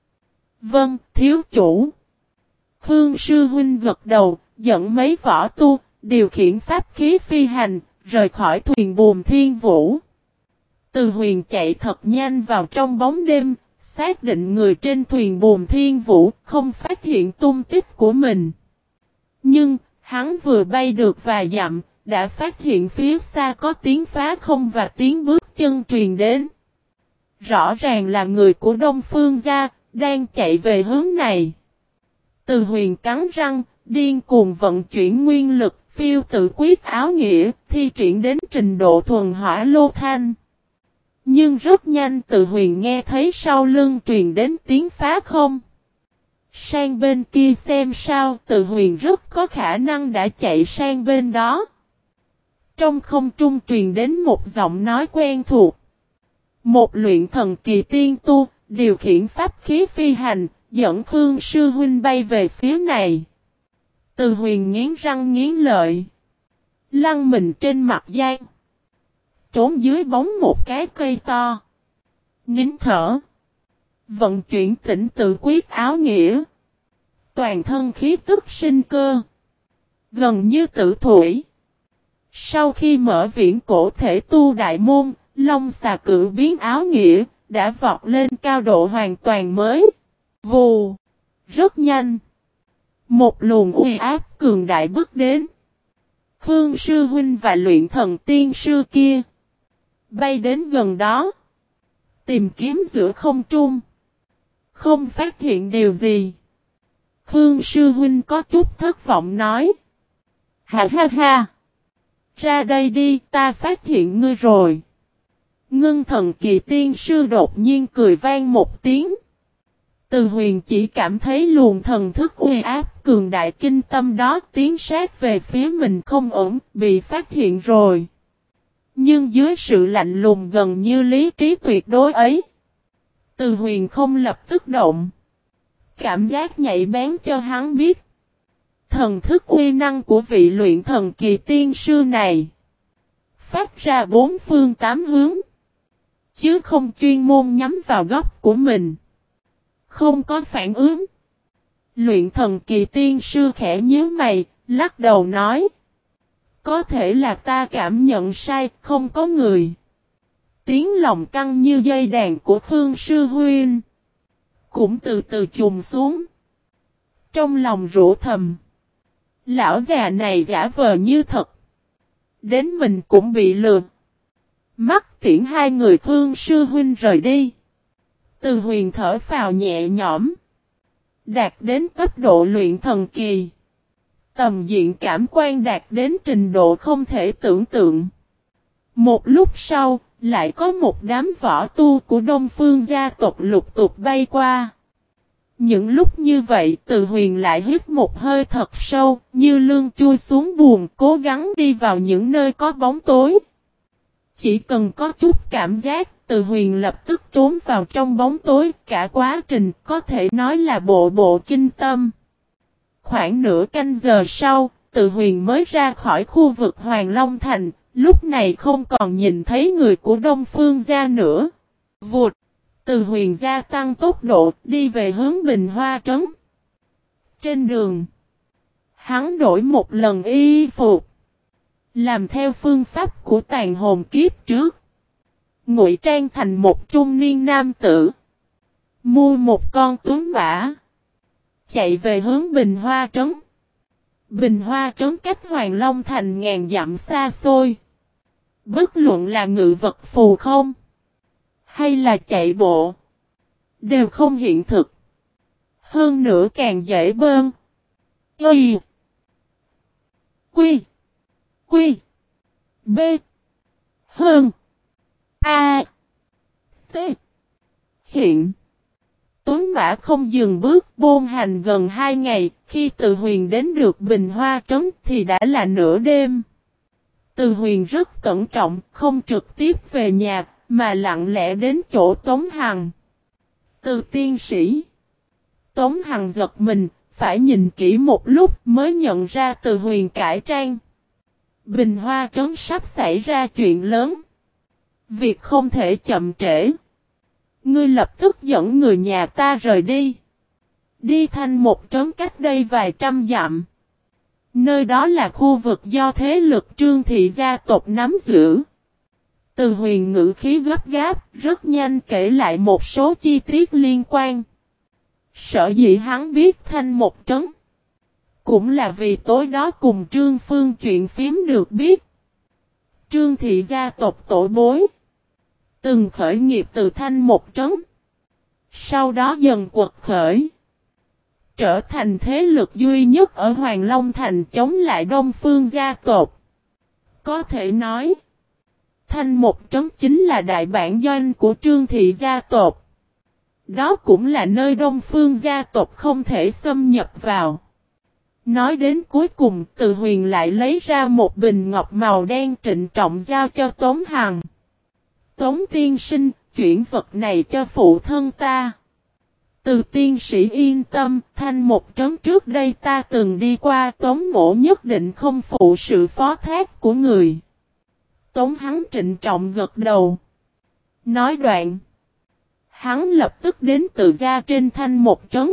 Vâng, thiếu chủ. Khương Sư Huynh gật đầu, dẫn mấy võ tu, điều khiển pháp khí phi hành, rời khỏi thuyền buồm thiên vũ. Từ Huyền chạy thật nhanh vào trong bóng đêm, xác định người trên thuyền buồm thiên vũ không phát hiện tung tích của mình. Nhưng, hắn vừa bay được vài dặm, đã phát hiện phía xa có tiếng phá không và tiếng bước chân truyền đến. Rõ ràng là người của Đông Phương gia, đang chạy về hướng này. Từ Huyền cắn răng, điên cuồng vận chuyển nguyên lực, phiêu tự quyết áo nghĩa, thi triển đến trình độ thuần hỏa lô thanh. Nhưng rất nhanh Từ Huyền nghe thấy sau lưng truyền đến tiếng phá không. Sang bên kia xem sao, Từ Huyền rất có khả năng đã chạy sang bên đó. Trong không trung truyền đến một giọng nói quen thuộc. Một luyện thần kỳ tiên tu, điều khiển pháp khí phi hành, dẫn Khương Sư Huynh bay về phía này. Từ Huyền nghiến răng nghiến lợi. Lăn mình trên mặt giang. Trốn dưới bóng một cái cây to. Nín thở. Vận chuyển tỉnh tự quyết áo nghĩa. Toàn thân khí tức sinh cơ. Gần như tử thủy. Sau khi mở viễn cổ thể tu đại môn, Long xà cự biến áo nghĩa, đã vọt lên cao độ hoàn toàn mới. Vù. Rất nhanh. Một luồng uy áp cường đại bước đến. Khương Sư Huynh và luyện thần tiên sư kia. Bay đến gần đó. Tìm kiếm giữa không trung. Không phát hiện điều gì. Khương Sư Huynh có chút thất vọng nói. Ha ha ha. Ra đây đi, ta phát hiện ngươi rồi. Ngưng thần kỳ tiên sư đột nhiên cười vang một tiếng. Từ Huyền chỉ cảm thấy luồng thần thức uy áp cường đại kinh tâm đó tiến sát về phía mình không ổn, bị phát hiện rồi. Nhưng dưới sự lạnh lùng gần như lý trí tuyệt đối ấy, Từ Huyền không lập tức động. Cảm giác nhạy bén cho hắn biết. thần thức uy năng của vị luyện thần kỳ tiên sư này phát ra bốn phương tám hướng, chứ không chuyên môn nhắm vào góc của mình. Không có phản ứng. Luyện thần kỳ tiên sư khẽ nhíu mày, lắc đầu nói. Có thể là ta cảm nhận sai, không có người. Tiếng lòng căng như dây đàn của Khương Sư Huynh cũng từ từ trùng xuống. Trong lòng rũ thầm. Lão già này giả vờ như thật. Đến mình cũng bị lừa. Mắt tiễn hai người Khương Sư Huynh rời đi. Từ Huyền thở phào nhẹ nhõm. Đạt đến cấp độ luyện thần kỳ. Tầm diện cảm quan đạt đến trình độ không thể tưởng tượng. Một lúc sau, lại có một đám võ tu của Đông Phương gia tộc lục tục bay qua. Những lúc như vậy, Từ Huyền lại hít một hơi thật sâu, như lương chui xuống buồng, cố gắng đi vào những nơi có bóng tối. Chỉ cần có chút cảm giác, Từ Huyền lập tức trốn vào trong bóng tối, cả quá trình có thể nói là bộ bộ kinh tâm. Khoảng nửa canh giờ sau, Từ Huyền mới ra khỏi khu vực Hoàng Long Thành, lúc này không còn nhìn thấy người của Đông Phương gia nữa. Vụt! Từ Huyền gia tăng tốc độ, đi về hướng Bình Hoa Trấn. Trên đường, hắn đổi một lần y phục, làm theo phương pháp của tàn hồn kiếp trước. Ngụy trang thành một trung niên nam tử. Mua một con tuấn mã. Chạy về hướng Bình Hoa Trấn. Bình Hoa Trấn cách Hoàng Long Thành ngàn dặm xa xôi. Bất luận là ngự vật phù không, hay là chạy bộ, đều không hiện thực. Hơn nữa càng dễ bơn. Y. Quy. Quy. B. Hơn. A. T. Hiện. Tuấn mã không dừng bước, bôn hành gần hai ngày, khi Từ Huyền đến được Bình Hoa Trấn thì đã là nửa đêm. Từ Huyền rất cẩn trọng, không trực tiếp về nhà, mà lặng lẽ đến chỗ Tống Hằng. Từ tiên sĩ. Tống Hằng giật mình, phải nhìn kỹ một lúc mới nhận ra Từ Huyền cải trang. Bình Hoa Trấn sắp xảy ra chuyện lớn. Việc không thể chậm trễ. Ngươi lập tức dẫn người nhà ta rời đi. Đi Thanh một trấn cách đây vài trăm dặm. Nơi đó là khu vực do thế lực Trương thị gia tộc nắm giữ. Từ Huyền ngữ khí gấp gáp, rất nhanh kể lại một số chi tiết liên quan. Sở dĩ hắn biết Thanh một trấn, cũng là vì tối đó cùng Trương Phương chuyện phím được biết. Trương thị gia tộc tổ bối, từng khởi nghiệp từ Thanh một trấn. Sau đó dần quật khởi, trở thành thế lực duy nhất ở Hoàng Long Thành chống lại Đông Phương gia tộc. Có thể nói, Thanh một trấn chính là đại bản doanh của Trương thị gia tộc. Đó cũng là nơi Đông Phương gia tộc không thể xâm nhập vào. Nói đến cuối cùng, Từ Huyền lại lấy ra một bình ngọc màu đen trịnh trọng giao cho Tống Hằng. Tống tiên sinh, chuyển vật này cho phụ thân ta. Từ tiên sĩ yên tâm, Thanh một trấn trước đây ta từng đi qua, Tống mỗ nhất định không phụ sự phó thác của người. Tống hắn trịnh trọng gật đầu. Nói đoạn, hắn lập tức đến Từ gia trên Thanh một trấn.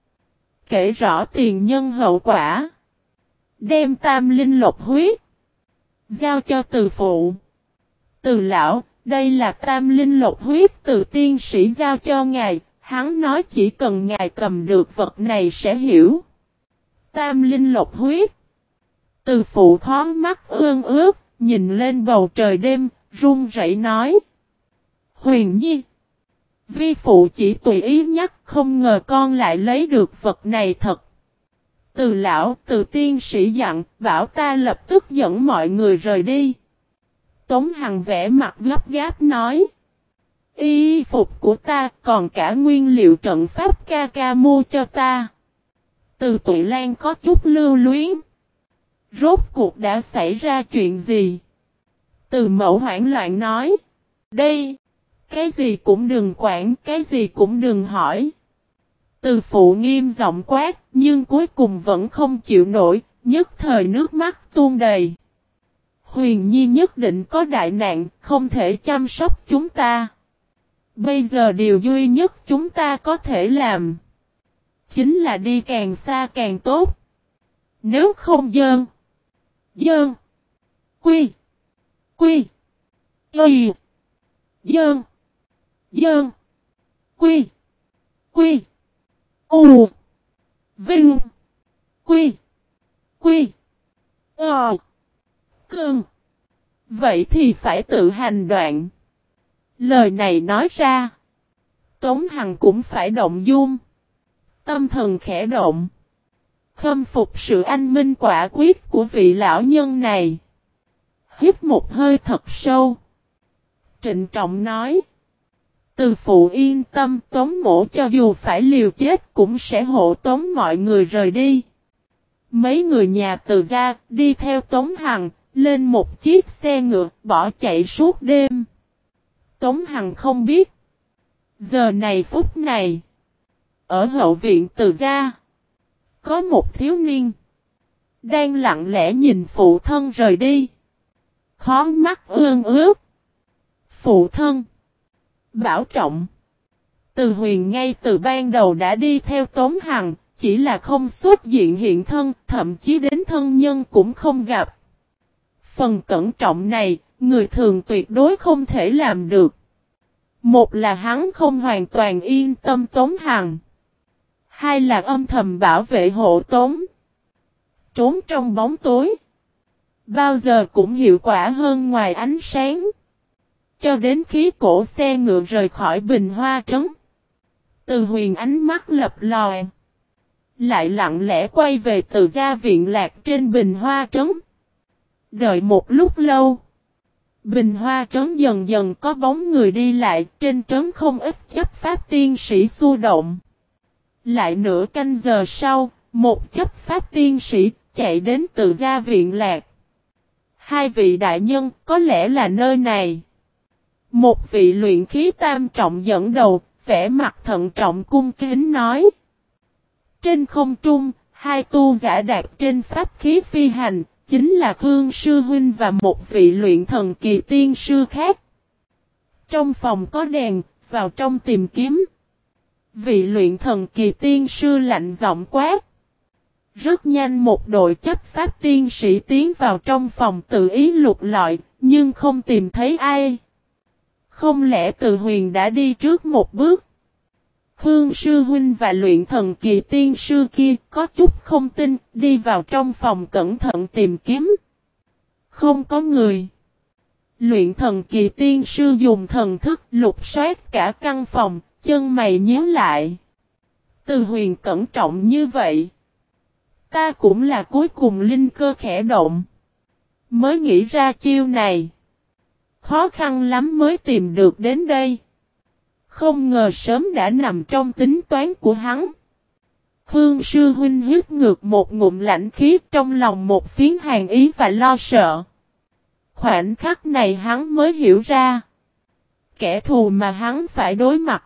Kể rõ tiền nhân hậu quả. Đem tam linh lộc huyết giao cho Từ phụ. Từ lão, đây là tam linh lộc huyết từ tiên sĩ giao cho ngài. Hắn nói chỉ cần ngài cầm được vật này sẽ hiểu. Tam linh lộc huyết. Từ phụ khó mắt ương ướt, nhìn lên bầu trời đêm, run rẩy nói. Huyền Nhi. Vi phụ chỉ tùy ý nhắc, không ngờ con lại lấy được vật này thật. Từ lão, từ tiên sĩ dặn, bảo ta lập tức dẫn mọi người rời đi. Tống Hằng vẽ mặt gấp gáp nói. Y phục của ta, còn cả nguyên liệu trận pháp ca ca mua cho ta. Từ Tụy Lan có chút lưu luyến. Rốt cuộc đã xảy ra chuyện gì? Từ Mẫu hoảng loạn nói. Đây, cái gì cũng đừng quản, cái gì cũng đừng hỏi. Từ Phụ nghiêm giọng quát, nhưng cuối cùng vẫn không chịu nổi, nhất thời nước mắt tuôn đầy. Huyền Nhi nhất định có đại nạn, không thể chăm sóc chúng ta. Bây giờ điều duy nhất chúng ta có thể làm, chính là đi càng xa càng tốt. Nếu không dơn, dơn, quy, quy, y, dơn, dơn, quy, quy, u, vinh, quy, quy, ờ, cơn. Vậy thì phải tự hành đoạn. Lời này nói ra, Tống Hằng cũng phải động dung. Tâm thần khẽ động, khâm phục sự anh minh quả quyết của vị lão nhân này. Hít một hơi thật sâu, trịnh trọng nói: Từ Phụ yên tâm, Tống mỗ cho dù phải liều chết cũng sẽ hộ tống mọi người rời đi. Mấy người nhà Từ gia đi theo Tống Hằng, lên một chiếc xe ngựa, bỏ chạy suốt đêm. Tống Hằng không biết, giờ này phút này, ở hậu viện Từ gia, có một thiếu niên đang lặng lẽ nhìn phụ thân rời đi. Khó mắt ương ướt. Phụ thân, bảo trọng. Từ Huyền ngay từ ban đầu đã đi theo Tống Hằng, chỉ là không xuất diện hiện thân, thậm chí đến thân nhân cũng không gặp. Phần cẩn trọng này, người thường tuyệt đối không thể làm được. Một là hắn không hoàn toàn yên tâm Tống Hằng. Hai là âm thầm bảo vệ hộ Tống. Trốn trong bóng tối, bao giờ cũng hiệu quả hơn ngoài ánh sáng. Cho đến khi cổ xe ngựa rời khỏi Bình Hoa Trấn, Từ Huyền ánh mắt lập lòe, lại lặng lẽ quay về Từ gia viện lạc trên Bình Hoa Trấn. Đợi một lúc lâu, Bình Hoa Trấn dần dần có bóng người đi lại, trên trấn không ít chấp pháp tiên sĩ xua động. Lại nửa canh giờ sau, một chấp pháp tiên sĩ chạy đến Từ gia viện lạc. Hai vị đại nhân, có lẽ là nơi này. Một vị luyện khí tam trọng dẫn đầu, vẻ mặt thận trọng cung kính nói. Trên không trung, hai tu giả đạp trên pháp khí phi hành, chính là Khương Sư Huynh và một vị luyện thần kỳ tiên sư khác. Trong phòng có đèn, vào trong tìm kiếm. Vị luyện thần kỳ tiên sư lạnh giọng quát. Rất nhanh một đội chấp pháp tiên sĩ tiến vào trong phòng tự ý lục lọi, nhưng không tìm thấy ai. Không lẽ Từ Huyền đã đi trước một bước? Khương Sư Huynh và luyện thần kỳ tiên sư kia có chút không tin, đi vào trong phòng cẩn thận tìm kiếm. Không có người. Luyện thần kỳ tiên sư dùng thần thức lục soát cả căn phòng, chân mày nhíu lại. Từ Huyền cẩn trọng như vậy, ta cũng là cuối cùng linh cơ khẽ động, mới nghĩ ra chiêu này. Khó khăn lắm mới tìm được đến đây. Không ngờ sớm đã nằm trong tính toán của hắn. Khương Sư Huynh hít ngược một ngụm lãnh khí, trong lòng một phiến hàn ý và lo sợ. Khoảnh khắc này hắn mới hiểu ra, kẻ thù mà hắn phải đối mặt,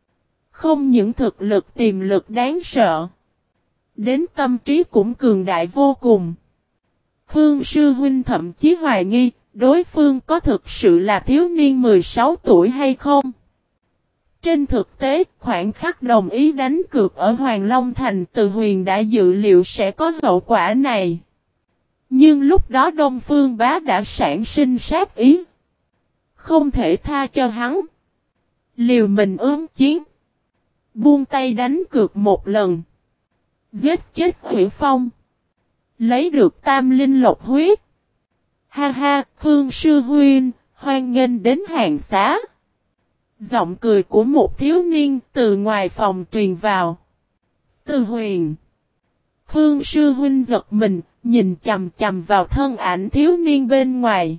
không những thực lực tiềm lực đáng sợ, đến tâm trí cũng cường đại vô cùng. Khương Sư Huynh thậm chí hoài nghi, đối phương có thực sự là thiếu niên mười sáu tuổi hay không? Trên thực tế, khoảnh khắc đồng ý đánh cược ở Hoàng Long Thành, Từ Huyền đã dự liệu sẽ có hậu quả này. Nhưng lúc đó Đông Phương Bá đã sản sinh sát ý. Không thể tha cho hắn. Liều mình ướm chiến. Buông tay đánh cược một lần. Giết chết Hủy Phong. Lấy được tam linh lộc huyết. Ha ha, Khương Sư Huynh, hoan nghênh đến hàng xá. Giọng cười của một thiếu niên từ ngoài phòng truyền vào. Từ Huyền. Khương Sư Huynh giật mình, nhìn chầm chầm vào thân ảnh thiếu niên bên ngoài.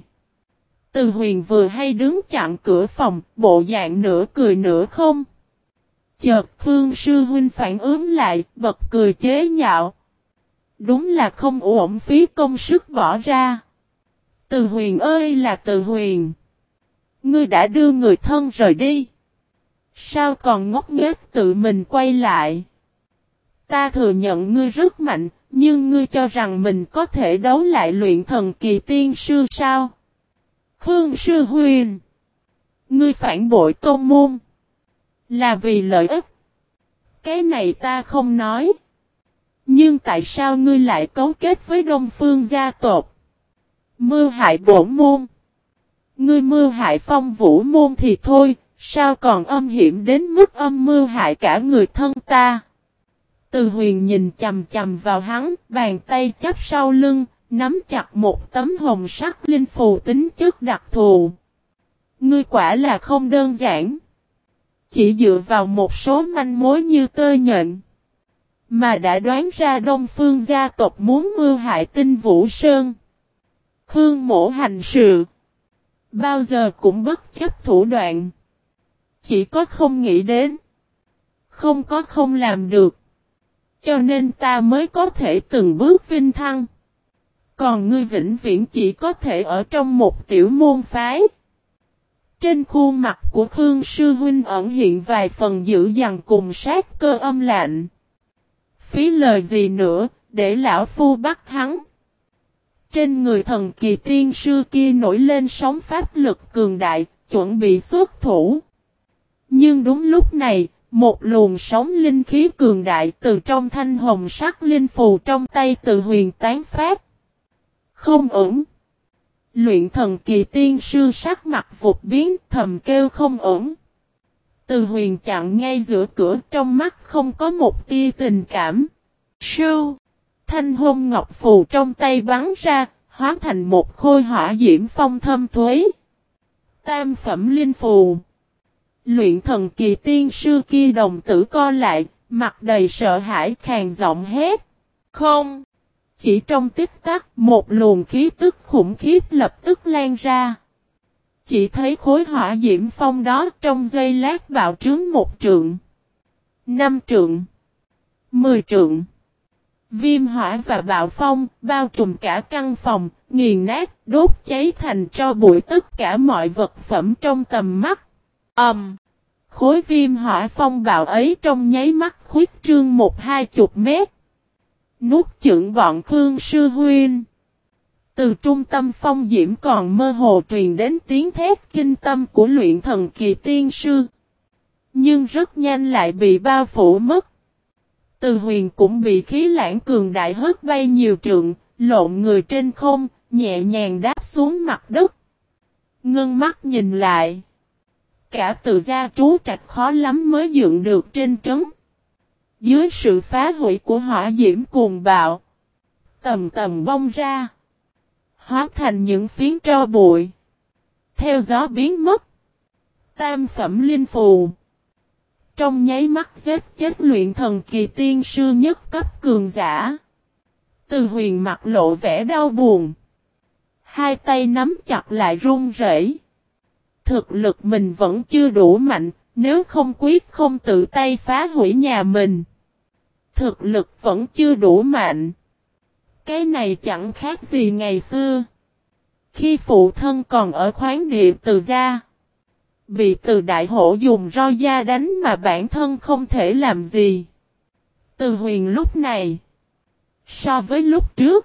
Từ Huyền vừa hay đứng chặn cửa phòng, bộ dạng nửa cười nửa không. Chợt Khương Sư Huynh phản ứng lại, bật cười chế nhạo. Đúng là không uổng phí công sức bỏ ra. Từ Huyền ơi là Từ Huyền. Ngươi đã đưa người thân rời đi. Sao còn ngốc nghếch tự mình quay lại? Ta thừa nhận ngươi rất mạnh, nhưng ngươi cho rằng mình có thể đấu lại luyện thần kỳ tiên sư sao? Khương Sư Huynh, ngươi phản bội tôn môn, là vì lợi ích. Cái này ta không nói. Nhưng tại sao ngươi lại cấu kết với Đông Phương gia tộc? Mưu hại bổn môn. Ngươi mưu hại Phong Vũ môn thì thôi, sao còn âm hiểm đến mức âm mưu hại cả người thân ta? Từ Huyền nhìn chầm chầm vào hắn, bàn tay chắp sau lưng, nắm chặt một tấm hồng sắc linh phù tính chất đặc thù. Ngươi quả là không đơn giản. Chỉ dựa vào một số manh mối như tơ nhện, mà đã đoán ra Đông Phương gia tộc muốn mưu hại Tinh Vũ Sơn. Khương Mỗ hành sự bao giờ cũng bất chấp thủ đoạn. Chỉ có không nghĩ đến, không có không làm được. Cho nên ta mới có thể từng bước vinh thăng. Còn ngươi vĩnh viễn chỉ có thể ở trong một tiểu môn phái. Trên khuôn mặt của Khương Sư Huynh ẩn hiện vài phần dữ dằn cùng sát cơ âm lạnh. Phí lời gì nữa, để lão phu bắt hắn. Trên người thần kỳ tiên sư kia nổi lên sóng pháp lực cường đại, chuẩn bị xuất thủ. Nhưng đúng lúc này, một luồng sóng linh khí cường đại từ trong thanh hồng sắc linh phù trong tay Từ Huyền tán phát. Không ổn. Luyện thần kỳ tiên sư sắc mặt vụt biến, thầm kêu không ổn. Từ Huyền chặn ngay giữa cửa, trong mắt không có một tia tình cảm. Sưu. Thanh hôn ngọc phù trong tay bắn ra, hóa thành một khôi hỏa diễm phong thâm thuế. Tam phẩm linh phù. Luyện thần kỳ tiên sư kia đồng tử co lại, mặt đầy sợ hãi khàn giọng hét. Không! Chỉ trong tích tắc, một luồng khí tức khủng khiếp lập tức lan ra. Chỉ thấy khối hỏa diễm phong đó trong giây lát bạo trướng một trượng, năm trượng, mười trượng. Viêm hỏa và bạo phong bao trùm cả căn phòng, nghiền nát, đốt cháy thành tro bụi tất cả mọi vật phẩm trong tầm mắt. Ầm! Um, khối viêm hỏa phong bạo ấy trong nháy mắt khuyết trương một hai chục mét. Nuốt chửng bọn Khương Sư Huynh. Từ trung tâm phong diễm còn mơ hồ truyền đến tiếng thét kinh tâm của luyện thần kỳ tiên sư. Nhưng rất nhanh lại bị bao phủ mất. Từ Huyền cũng bị khí lãng cường đại hất bay nhiều trượng, lộn người trên không, nhẹ nhàng đáp xuống mặt đất. Ngưng mắt nhìn lại. Cả Từ gia trú trạch khó lắm mới dựng được trên trấn. Dưới sự phá hủy của hỏa diễm cuồng bạo, tầm tầm bong ra, hóa thành những phiến tro bụi, theo gió biến mất. Tam phẩm linh phù, trong nháy mắt giết chết luyện thần kỳ tiên sư nhất cấp cường giả. Từ Huyền mặt lộ vẻ đau buồn, hai tay nắm chặt lại run rẩy. Thực lực mình vẫn chưa đủ mạnh, nếu không quyết không tự tay phá hủy nhà mình. Thực lực vẫn chưa đủ mạnh. Cái này chẳng khác gì ngày xưa. Khi phụ thân còn ở khoáng địa Từ gia, bị Từ đại hổ dùng roi da đánh mà bản thân không thể làm gì. Từ Huyền lúc này, so với lúc trước,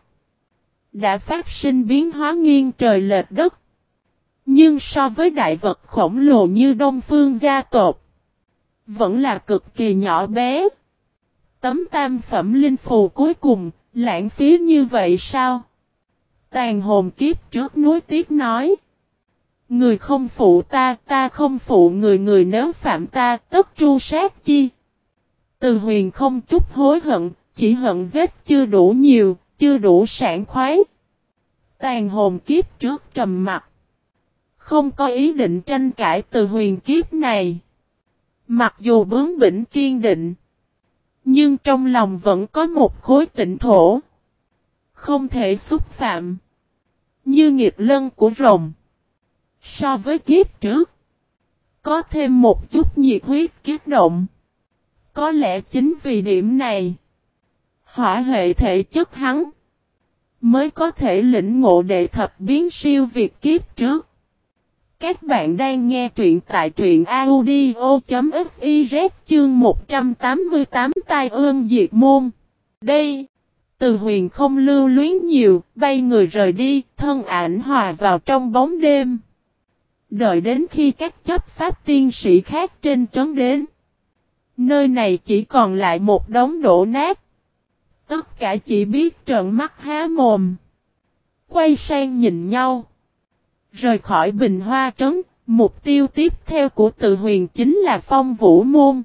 đã phát sinh biến hóa nghiêng trời lệch đất. Nhưng so với đại vật khổng lồ như Đông Phương gia tộc, vẫn là cực kỳ nhỏ bé. Tấm tam phẩm linh phù cuối cùng, lãng phí như vậy sao? Tàn hồn kiếp trước nuối tiếc nói. Người không phụ ta, ta không phụ người, người nếu phạm ta, tất tru sát chi. Từ Huyền không chút hối hận, chỉ hận giết chưa đủ nhiều, chưa đủ sảng khoái. Tàn hồn kiếp trước trầm mặt, không có ý định tranh cãi Từ Huyền kiếp này. Mặc dù bướng bỉnh kiên định, nhưng trong lòng vẫn có một khối tịnh thổ, không thể xúc phạm, như nghiệt lân của rồng. So với kiếp trước, có thêm một chút nhiệt huyết kiết động. Có lẽ chính vì điểm này, hỏa hệ thể chất hắn mới có thể lĩnh ngộ đệ thập biến siêu việt kiếp trước. Các bạn đang nghe truyện tại truyện audio.fiz chương một trăm tám mươi tám Tai ương diệt môn. Đây, Từ Huyền không lưu luyến nhiều, bay người rời đi, thân ảnh hòa vào trong bóng đêm. Đợi đến khi các chấp pháp tiên sĩ khác trên trấn đến. Nơi này chỉ còn lại một đống đổ nát. Tất cả chỉ biết trợn mắt há mồm. Quay sang nhìn nhau. Rời khỏi Bình Hoa Trấn, mục tiêu tiếp theo của Từ Huyền chính là Phong Vũ Môn.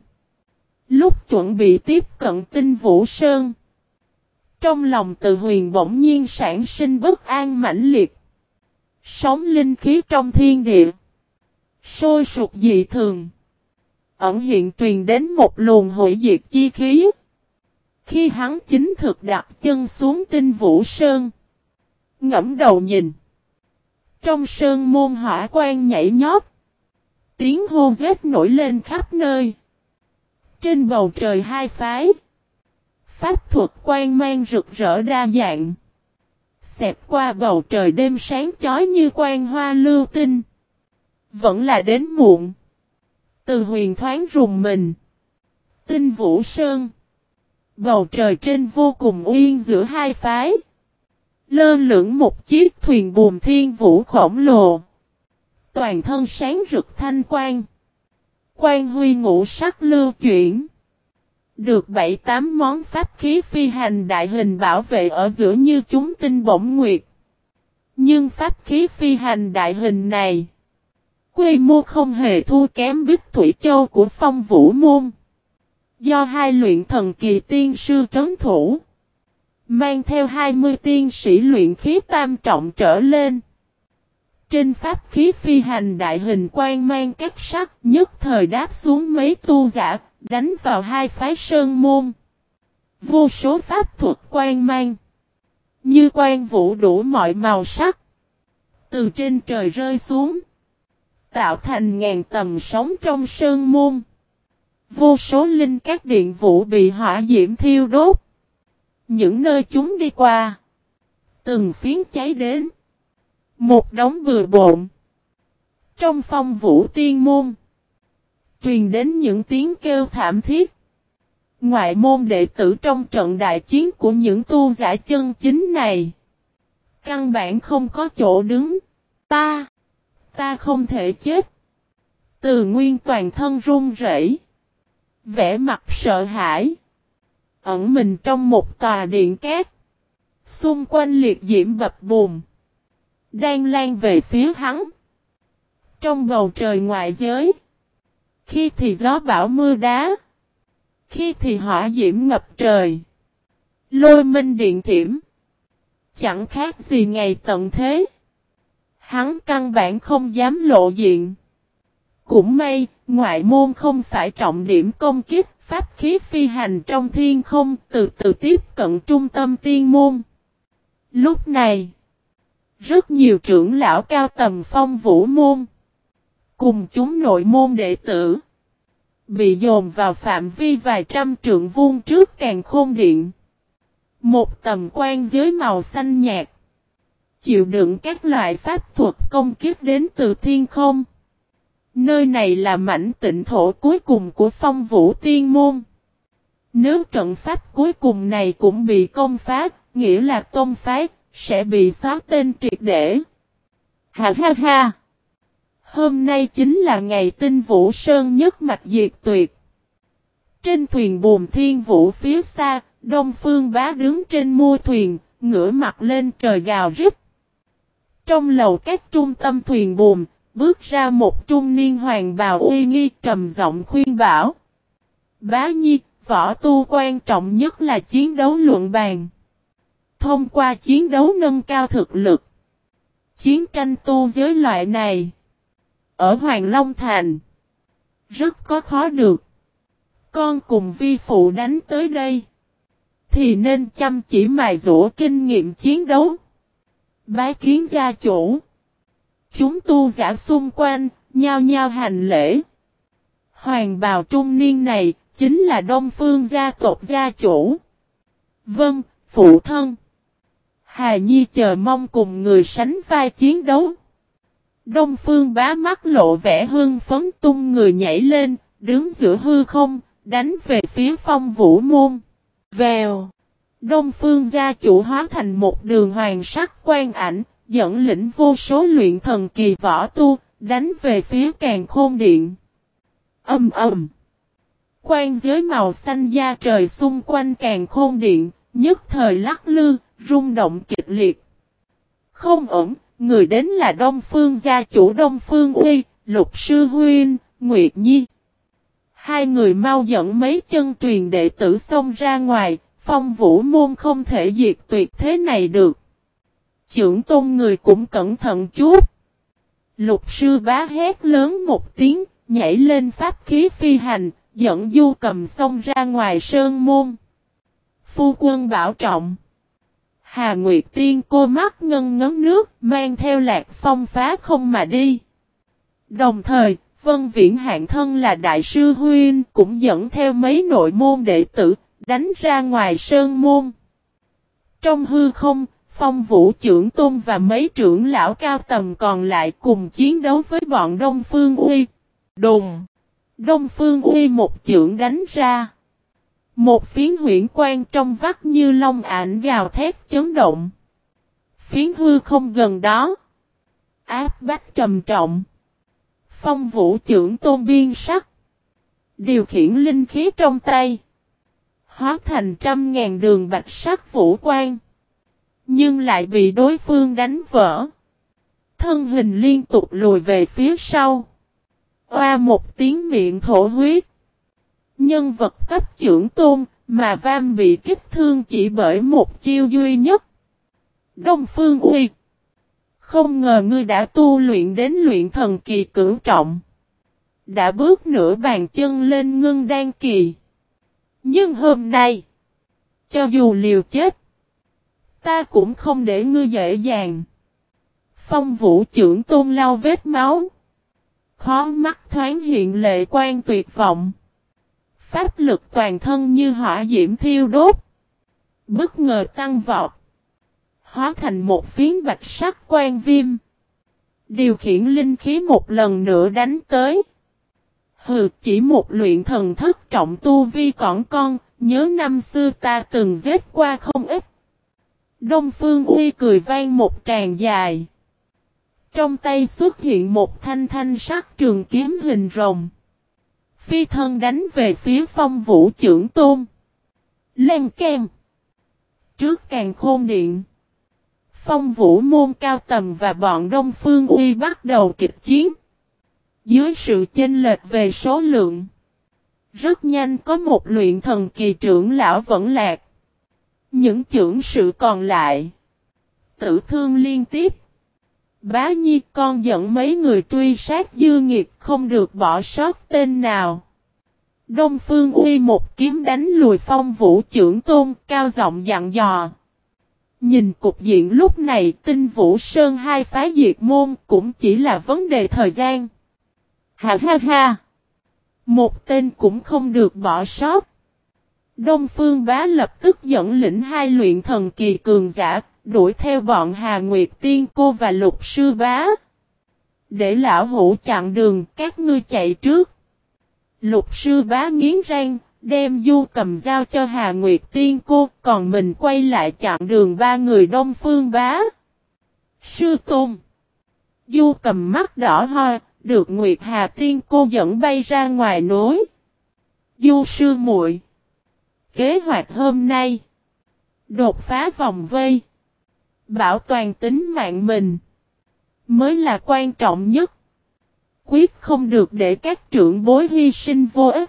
Lúc chuẩn bị tiếp cận Tinh Vũ Sơn, trong lòng Từ Huyền bỗng nhiên sản sinh bất an mãnh liệt. Sóng linh khí trong thiên địa sôi sục dị thường. Ẩn hiện truyền đến một luồng hủy diệt chi khí. Khi hắn chính thực đặt chân xuống Tinh Vũ Sơn, ngẫm đầu nhìn, trong sơn môn hỏa quang nhảy nhót, tiếng hô giết nổi lên khắp nơi. Trên bầu trời hai phái, pháp thuật quang mang rực rỡ đa dạng, xẹt qua bầu trời đêm sáng chói như quang hoa lưu tinh. Vẫn là đến muộn. Từ Huyền thoáng rùng mình. Tinh Vũ Sơn, bầu trời trên vô cùng uyên giữa hai phái. Lơ lửng một chiếc thuyền buồm thiên vũ khổng lồ. Toàn thân sáng rực thanh quang. Quang huy ngũ sắc lưu chuyển. Được bảy tám món pháp khí phi hành đại hình bảo vệ ở giữa như chúng tinh bổng nguyệt. Nhưng pháp khí phi hành đại hình này, quy mô không hề thua kém Bích Thủy Châu của Phong Vũ Môn. Do hai luyện thần kỳ tiên sư trấn thủ, mang theo hai mươi tiên sĩ luyện khí tam trọng trở lên. Trên pháp khí phi hành đại hình quang mang các sắc, nhất thời đáp xuống mấy tu giả, đánh vào hai phái sơn môn. Vô số pháp thuật quang mang, như quang vũ đủ mọi màu sắc, từ trên trời rơi xuống, tạo thành ngàn tầng sóng trong sơn môn. Vô số linh các điện vũ bị hỏa diễm thiêu đốt. Những nơi chúng đi qua, từng phiến cháy đến, một đống bừa bộn. Trong Phong Vũ Tiên Môn, truyền đến những tiếng kêu thảm thiết. Ngoại môn đệ tử trong trận đại chiến của những tu giả chân chính này, căn bản không có chỗ đứng. Ta, ta không thể chết. Từ Nguyên toàn thân run rẩy, vẻ mặt sợ hãi, ẩn mình trong một tòa điện cát. Xung quanh liệt diễm bập bùng, đang lan về phía hắn. Trong bầu trời ngoại giới, khi thì gió bão mưa đá, khi thì hỏa diễm ngập trời, lôi minh điện thiểm, chẳng khác gì ngày tận thế. Hắn căn bản không dám lộ diện. Cũng may, ngoại môn không phải trọng điểm công kích, pháp khí phi hành trong thiên không từ từ tiếp cận trung tâm tiên môn. Lúc này, rất nhiều trưởng lão cao tầm Phong Vũ Môn, cùng chúng nội môn đệ tử, bị dồn vào phạm vi vài trăm trượng vuông trước Càn Khôn Điện. Một tầm quan giới màu xanh nhạt, chịu đựng các loại pháp thuật công kích đến từ thiên không. Nơi này là mảnh tịnh thổ cuối cùng của Phong Vũ Tiên Môn. Nếu trận pháp cuối cùng này cũng bị công phá, nghĩa là tôn phái sẽ bị xóa tên triệt để. Ha ha ha! Hôm nay chính là ngày Tinh Vũ Sơn nhất mạch diệt tuyệt. Trên thuyền buồm thiên vũ phía xa, Đông Phương Bá đứng trên mui thuyền, ngửa mặt lên trời gào rít. Trong lầu các trung tâm thuyền buồm, bước ra một trung niên hoàng bào uy nghi trầm giọng khuyên bảo. Bá Nhi, võ tu quan trọng nhất là chiến đấu luận bàn. Thông qua chiến đấu nâng cao thực lực. Chiến tranh tu giới loại này, ở Hoàng Long Thành, rất có khó được. Con cùng vi phụ đánh tới đây, thì nên chăm chỉ mài dũa kinh nghiệm chiến đấu. Bái kiến gia chủ. Chúng tu giả xung quanh, nhao nhao hành lễ. Hoàng bào trung niên này, chính là Đông Phương gia tộc gia chủ. Vâng, phụ thân. Hà Nhi chờ mong cùng người sánh vai chiến đấu. Đông Phương Bá mắt lộ vẻ hưng phấn tung người nhảy lên, đứng giữa hư không, đánh về phía Phong Vũ Môn. Vèo. Đông Phương gia chủ hóa thành một đường hoàng sắc quan ảnh, dẫn lĩnh vô số luyện thần kỳ võ tu, đánh về phía Càn Khôn Điện. Ầm ầm. Quan giới màu xanh da trời xung quanh Càn Khôn Điện, nhất thời lắc lư, rung động kịch liệt. Không ổn, người đến là Đông Phương gia chủ Đông Phương Uy, Lục Sư Huynh, Nguyệt Nhi. Hai người mau dẫn mấy chân truyền đệ tử xông ra ngoài, Phong Vũ Môn không thể diệt tuyệt thế này được. Trưởng tôn người cũng cẩn thận chút. Lục Sư Bá hét lớn một tiếng, nhảy lên pháp khí phi hành, dẫn Du Cầm xông ra ngoài sơn môn. Phu quân bảo trọng. Hà Nguyệt Tiên cô mắt ngân ngấn nước, mang theo Lạc Phong phá không mà đi. Đồng thời, Vân Viễn Hạng thân là đại sư huynh cũng dẫn theo mấy nội môn đệ tử, đánh ra ngoài sơn môn. Trong hư không, Phong Vũ trưởng tôn và mấy trưởng lão cao tầm còn lại cùng chiến đấu với bọn Đông Phương Uy. Đùng! Đông Phương Uy một chưởng đánh ra. Một phiến huyễn quang trong vắt như long ảnh gào thét chấn động. Phiến hư không gần đó. Áp bách trầm trọng. Phong Vũ trưởng tôn biên sắc. Điều khiển linh khí trong tay. Hóa thành trăm ngàn đường bạch sắc vũ quang. Nhưng lại bị đối phương đánh vỡ. Thân hình liên tục lùi về phía sau. Oa một tiếng miệng thổ huyết. Nhân vật cấp trưởng tôn mà Vam bị kích thương chỉ bởi một chiêu duy nhất. Đông Phương Uy. Không ngờ ngươi đã tu luyện đến luyện thần kỳ cửu trọng. Đã bước nửa bàn chân lên ngưng đan kỳ. Nhưng hôm nay, cho dù liều chết, ta cũng không để ngươi dễ dàng. Phong Vũ trưởng tôn lau vết máu. Khó mắt thoáng hiện lệ quan tuyệt vọng. Pháp lực toàn thân như hỏa diễm thiêu đốt. Bất ngờ tăng vọt. Hóa thành một phiến bạch sắc quan viêm. Điều khiển linh khí một lần nữa đánh tới. Hừ, chỉ một luyện thần thất trọng tu vi cỏn con, nhớ năm xưa ta từng giết qua không ít. Đông Phương Uy cười vang một tràng dài. Trong tay xuất hiện một thanh thanh sắc trường kiếm hình rồng. Phi thân đánh về phía Phong Vũ trưởng tôn. Len keng. Trước Càn Khôn Điện. Phong Vũ môn cao tầm và bọn Đông Phương Uy bắt đầu kịch chiến. Dưới sự chênh lệch về số lượng. Rất nhanh có một luyện thần kỳ trưởng lão vẫn lạc. Những trưởng sự còn lại. Tử thương liên tiếp. Bá Nhi con dẫn mấy người truy sát dư nghiệt không được bỏ sót tên nào. Đông Phương Uy một kiếm đánh lùi Phong Vũ trưởng tôn cao giọng dặn dò. Nhìn cục diện lúc này Tinh Vũ Sơn hai phái diệt môn cũng chỉ là vấn đề thời gian. Ha ha ha. Một tên cũng không được bỏ sót. Đông Phương Bá lập tức dẫn lĩnh hai luyện thần kỳ cường giả, đuổi theo bọn Hà Nguyệt Tiên Cô và Lục Sư Bá. Để lão hủ chặn đường, các ngươi chạy trước. Lục Sư Bá nghiến răng, đem Du Cầm giao cho Hà Nguyệt Tiên Cô, còn mình quay lại chặn đường ba người Đông Phương Bá. Sư Tôn. Du Cầm mắt đỏ hoe, được Nguyệt Hà Tiên Cô dẫn bay ra ngoài núi. Du sư muội. Kế hoạch hôm nay. Đột phá vòng vây. Bảo toàn tính mạng mình. Mới là quan trọng nhất. Quyết không được để các trưởng bối hy sinh vô ích.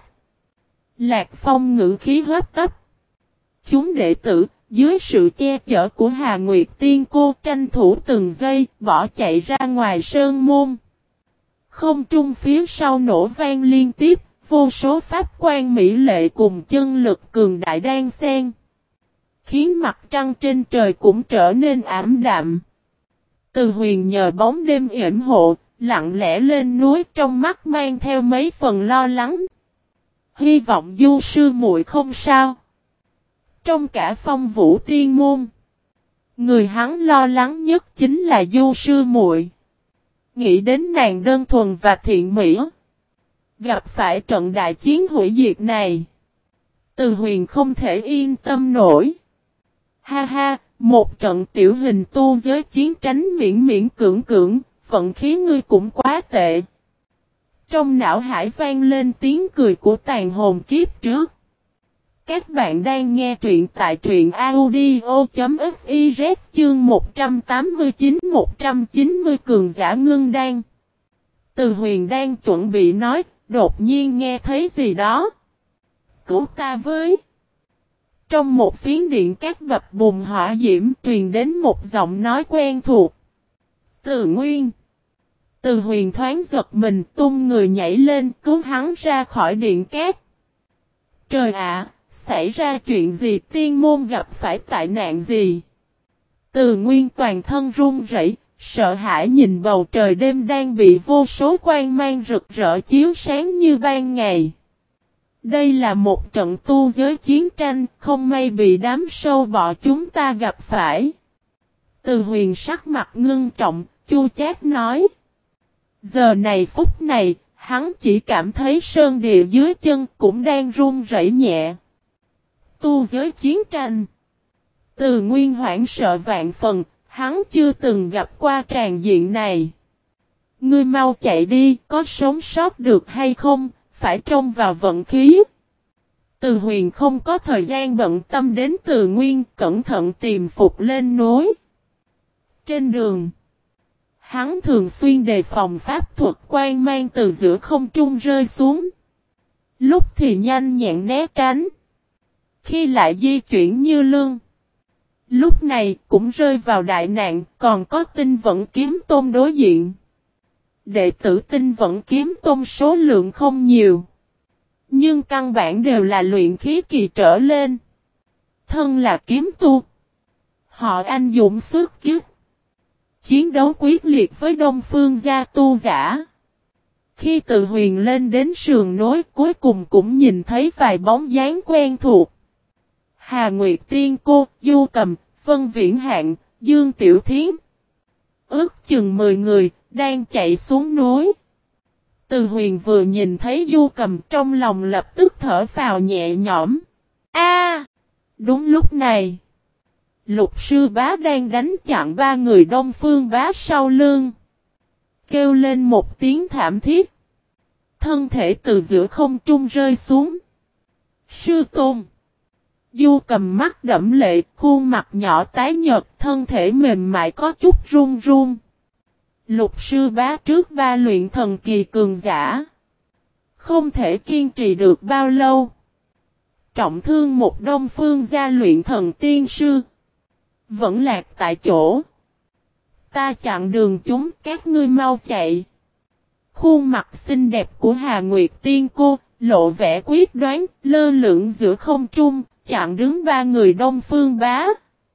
Lạc Phong ngữ khí hớp tấp. Chúng đệ tử, dưới sự che chở của Hà Nguyệt Tiên Cô tranh thủ từng giây, bỏ chạy ra ngoài sơn môn. Không trung phía sau nổ vang liên tiếp, vô số pháp quan mỹ lệ cùng chân lực cường đại đan xen. Khiến mặt trăng trên trời cũng trở nên ảm đạm. Từ Huyền nhờ bóng đêm yểm hộ, lặng lẽ lên núi trong mắt mang theo mấy phần lo lắng. Hy vọng Du sư muội không sao. Trong cả Phong Vũ Tiên môn, người hắn lo lắng nhất chính là Du sư muội. Nghĩ đến nàng đơn thuần và thiện mỹ. Gặp phải trận đại chiến hủy diệt này. Từ Huyền không thể yên tâm nổi. Ha ha, một trận tiểu hình tu giới chiến tránh miễn miễn cưỡng cưỡng, vận khí ngươi cũng quá tệ. Trong não hải vang lên tiếng cười của tàn hồn kiếp trước. Các bạn đang nghe truyện tại truyện audio.fiz chương một trăm tám mươi chín một trăm chín mươi cường giả ngưng đan. Từ Huyền đang chuẩn bị nói, đột nhiên nghe thấy gì đó. Cứu ta với. Trong một phiến điện các bập bùng hỏa diễm truyền đến một giọng nói quen thuộc. Từ Nguyên. Từ Huyền thoáng giật mình tung người nhảy lên cứu hắn ra khỏi điện cát. Trời ạ, xảy ra chuyện gì, tiên môn gặp phải tai nạn gì? Từ Nguyên toàn thân run rẩy, sợ hãi nhìn bầu trời đêm đang bị vô số quang mang rực rỡ chiếu sáng như ban ngày. Đây là một trận tu giới chiến tranh, không may bị đám sâu bọ chúng ta gặp phải. Từ Huyền sắc mặt ngưng trọng, chua chát nói. Giờ này phút này, hắn chỉ cảm thấy sơn địa dưới chân cũng đang run rẩy nhẹ. Tu giới chiến tranh. Từ Nguyên hoảng sợ vạn phần, hắn chưa từng gặp qua tràn diện này. Ngươi mau chạy đi, có sống sót được hay không, phải trông vào vận khí. Từ Huyền không có thời gian bận tâm đến Từ Nguyên, cẩn thận tìm phục lên núi. Trên đường, hắn thường xuyên đề phòng pháp thuật quang mang từ giữa không trung rơi xuống. Lúc thì nhanh nhẹn né tránh, khi lại di chuyển như lương. Lúc này cũng rơi vào đại nạn, còn có Tinh Vận Kiếm Tôn đối diện. Đệ tử Tinh Vận Kiếm Tôn số lượng không nhiều, nhưng căn bản đều là luyện khí kỳ trở lên. Thân là kiếm tu, họ anh dũng xuất kích, chiến đấu quyết liệt với Đông Phương gia tu giả. Khi Từ Huyền lên đến sườn núi, cuối cùng cũng nhìn thấy vài bóng dáng quen thuộc. Hà Nguyệt Tiên Cô, Du Cầm, Vân Viễn Hạn, Dương Tiểu Thiến. Ước chừng mười người, đang chạy xuống núi. Từ Huyền vừa nhìn thấy Du Cầm trong lòng lập tức thở phào nhẹ nhõm. A! Đúng lúc này, Lục Sư Bá đang đánh chặn ba người Đông Phương Bá sau lưng. Kêu lên một tiếng thảm thiết. Thân thể từ giữa không trung rơi xuống. Sư Tôn! Du Cầm mắt đẫm lệ, khuôn mặt nhỏ tái nhợt, thân thể mềm mại có chút run run. Lục Sư Bá trước ba luyện thần kỳ cường giả, không thể kiên trì được bao lâu. Trọng thương một Đông Phương gia luyện thần tiên sư, vẫn lạc tại chỗ. Ta chặn đường chúng, các ngươi mau chạy. Khuôn mặt xinh đẹp của Hà Nguyệt Tiên Cô lộ vẻ quyết đoán, lơ lửng giữa không trung, chặn đứng ba người Đông Phương Bá.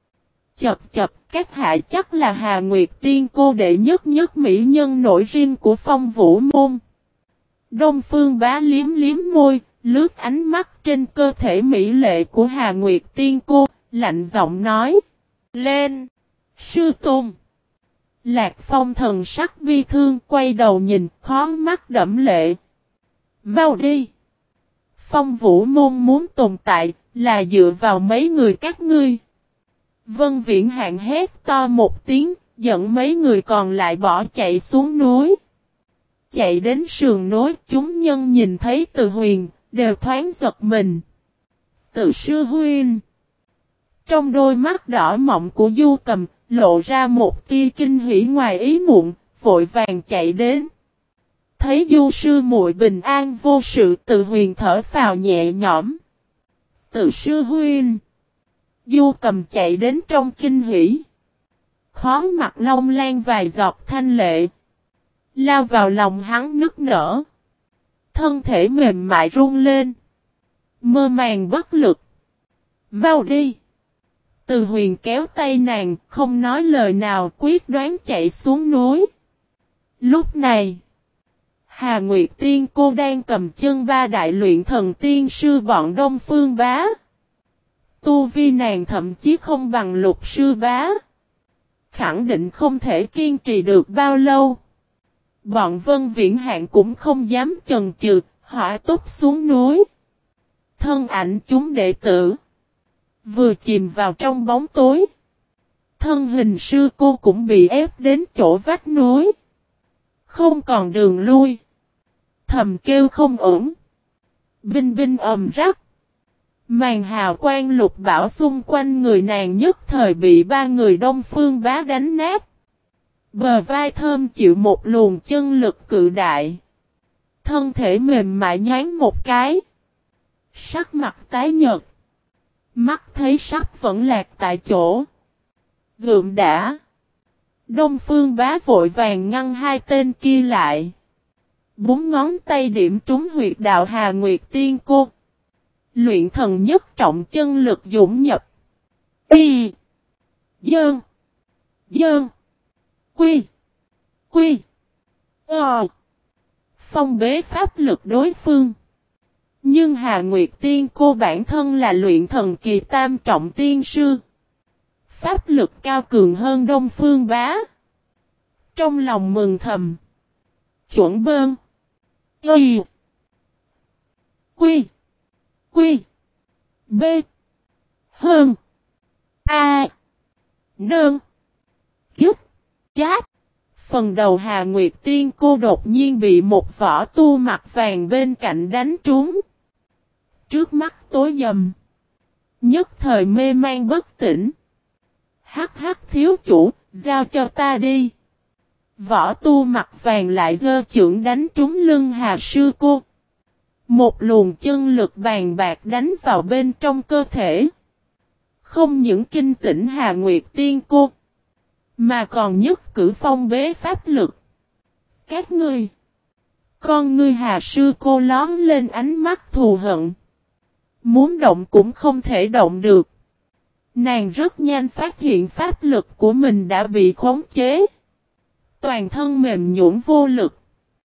Chập chập, các hạ chắc là Hà Nguyệt Tiên Cô đệ nhất nhất mỹ nhân nổi riêng của Phong Vũ Môn. Đông Phương Bá liếm liếm môi, lướt ánh mắt trên cơ thể mỹ lệ của Hà Nguyệt Tiên Cô, lạnh giọng nói. Lên! Sư Tôn! Lạc Phong thần sắc bi thương quay đầu nhìn, khó mắt đẫm lệ. Mau đi! Phong Vũ Môn muốn tồn tại, là dựa vào mấy người các ngươi. Vân Viễn Hạn hét to một tiếng, dẫn mấy người còn lại bỏ chạy xuống núi. Chạy đến sườn núi, chúng nhân nhìn thấy Từ Huyền, đều thoáng giật mình. Từ sư huynh. Trong đôi mắt đỏ mọng của Du Cầm, lộ ra một tia kinh hỉ ngoài ý muộn, vội vàng chạy đến. Thấy Du sư muội bình an vô sự, Từ Huyền thở phào nhẹ nhõm. Từ sư huynh. Du Cầm chạy đến trong kinh hỉ. Khó mặt long lan vài giọt thanh lệ. Lao vào lòng hắn nức nở. Thân thể mềm mại run lên. Mơ màng bất lực. Mau đi. Từ Huyền kéo tay nàng, không nói lời nào, quyết đoán chạy xuống núi. Lúc này, Hà Nguyệt Tiên Cô đang cầm chân ba đại luyện thần tiên sư bọn Đông Phương Bá. Tu vi nàng thậm chí không bằng Lục Sư Bá. Khẳng định không thể kiên trì được bao lâu. Bọn Vân Viễn Hạn cũng không dám chần chừ, hỏa tốc xuống núi. Thân ảnh chúng đệ tử vừa chìm vào trong bóng tối. Thân hình sư cô cũng bị ép đến chỗ vách núi. Không còn đường lui. Thầm kêu không ổn. Binh binh ầm rắc. Màn hào quang lục bảo xung quanh người nàng nhất thời bị ba người Đông Phương Bá đánh nát. Bờ vai thơm chịu một luồng chân lực cự đại. Thân thể mềm mại nhoáng một cái. Sắc mặt tái nhợt. Mắt thấy sắc vẫn lạc tại chỗ. Gượng đã. Đông Phương Bá vội vàng ngăn hai tên kia lại. Bốn ngón tay điểm trúng huyệt đạo Hà Nguyệt Tiên Cô. Luyện thần nhất trọng chân lực dũng nhập. Y. Dơn. Dơn. Quy. Quy. Ờ. Phong bế pháp lực đối phương. Nhưng Hà Nguyệt Tiên Cô bản thân là luyện thần kỳ tam trọng tiên sư. Pháp lực cao cường hơn Đông Phương Bá. Trong lòng mừng thầm. Chuẩn bơn. Y. Quy. Quy. B. Hơn. A. Nơn. Kiếp. Chát. Phần đầu Hà Nguyệt Tiên Cô đột nhiên bị một võ tu mặt vàng bên cạnh đánh trúng. Trước mắt tối dầm. Nhất thời mê man bất tỉnh. Hắc hắc thiếu chủ, giao cho ta đi. Võ tu mặt vàng lại giơ chưởng đánh trúng lưng Hà sư cô. Một luồng chân lực bàn bạc đánh vào bên trong cơ thể. Không những kinh tỉnh Hà Nguyệt Tiên Cô, mà còn nhất cử phong bế pháp lực. Các ngươi. Con ngươi Hà sư cô lón lên ánh mắt thù hận. Muốn động cũng không thể động được. Nàng rất nhanh phát hiện pháp lực của mình đã bị khống chế. Toàn thân mềm nhũn vô lực.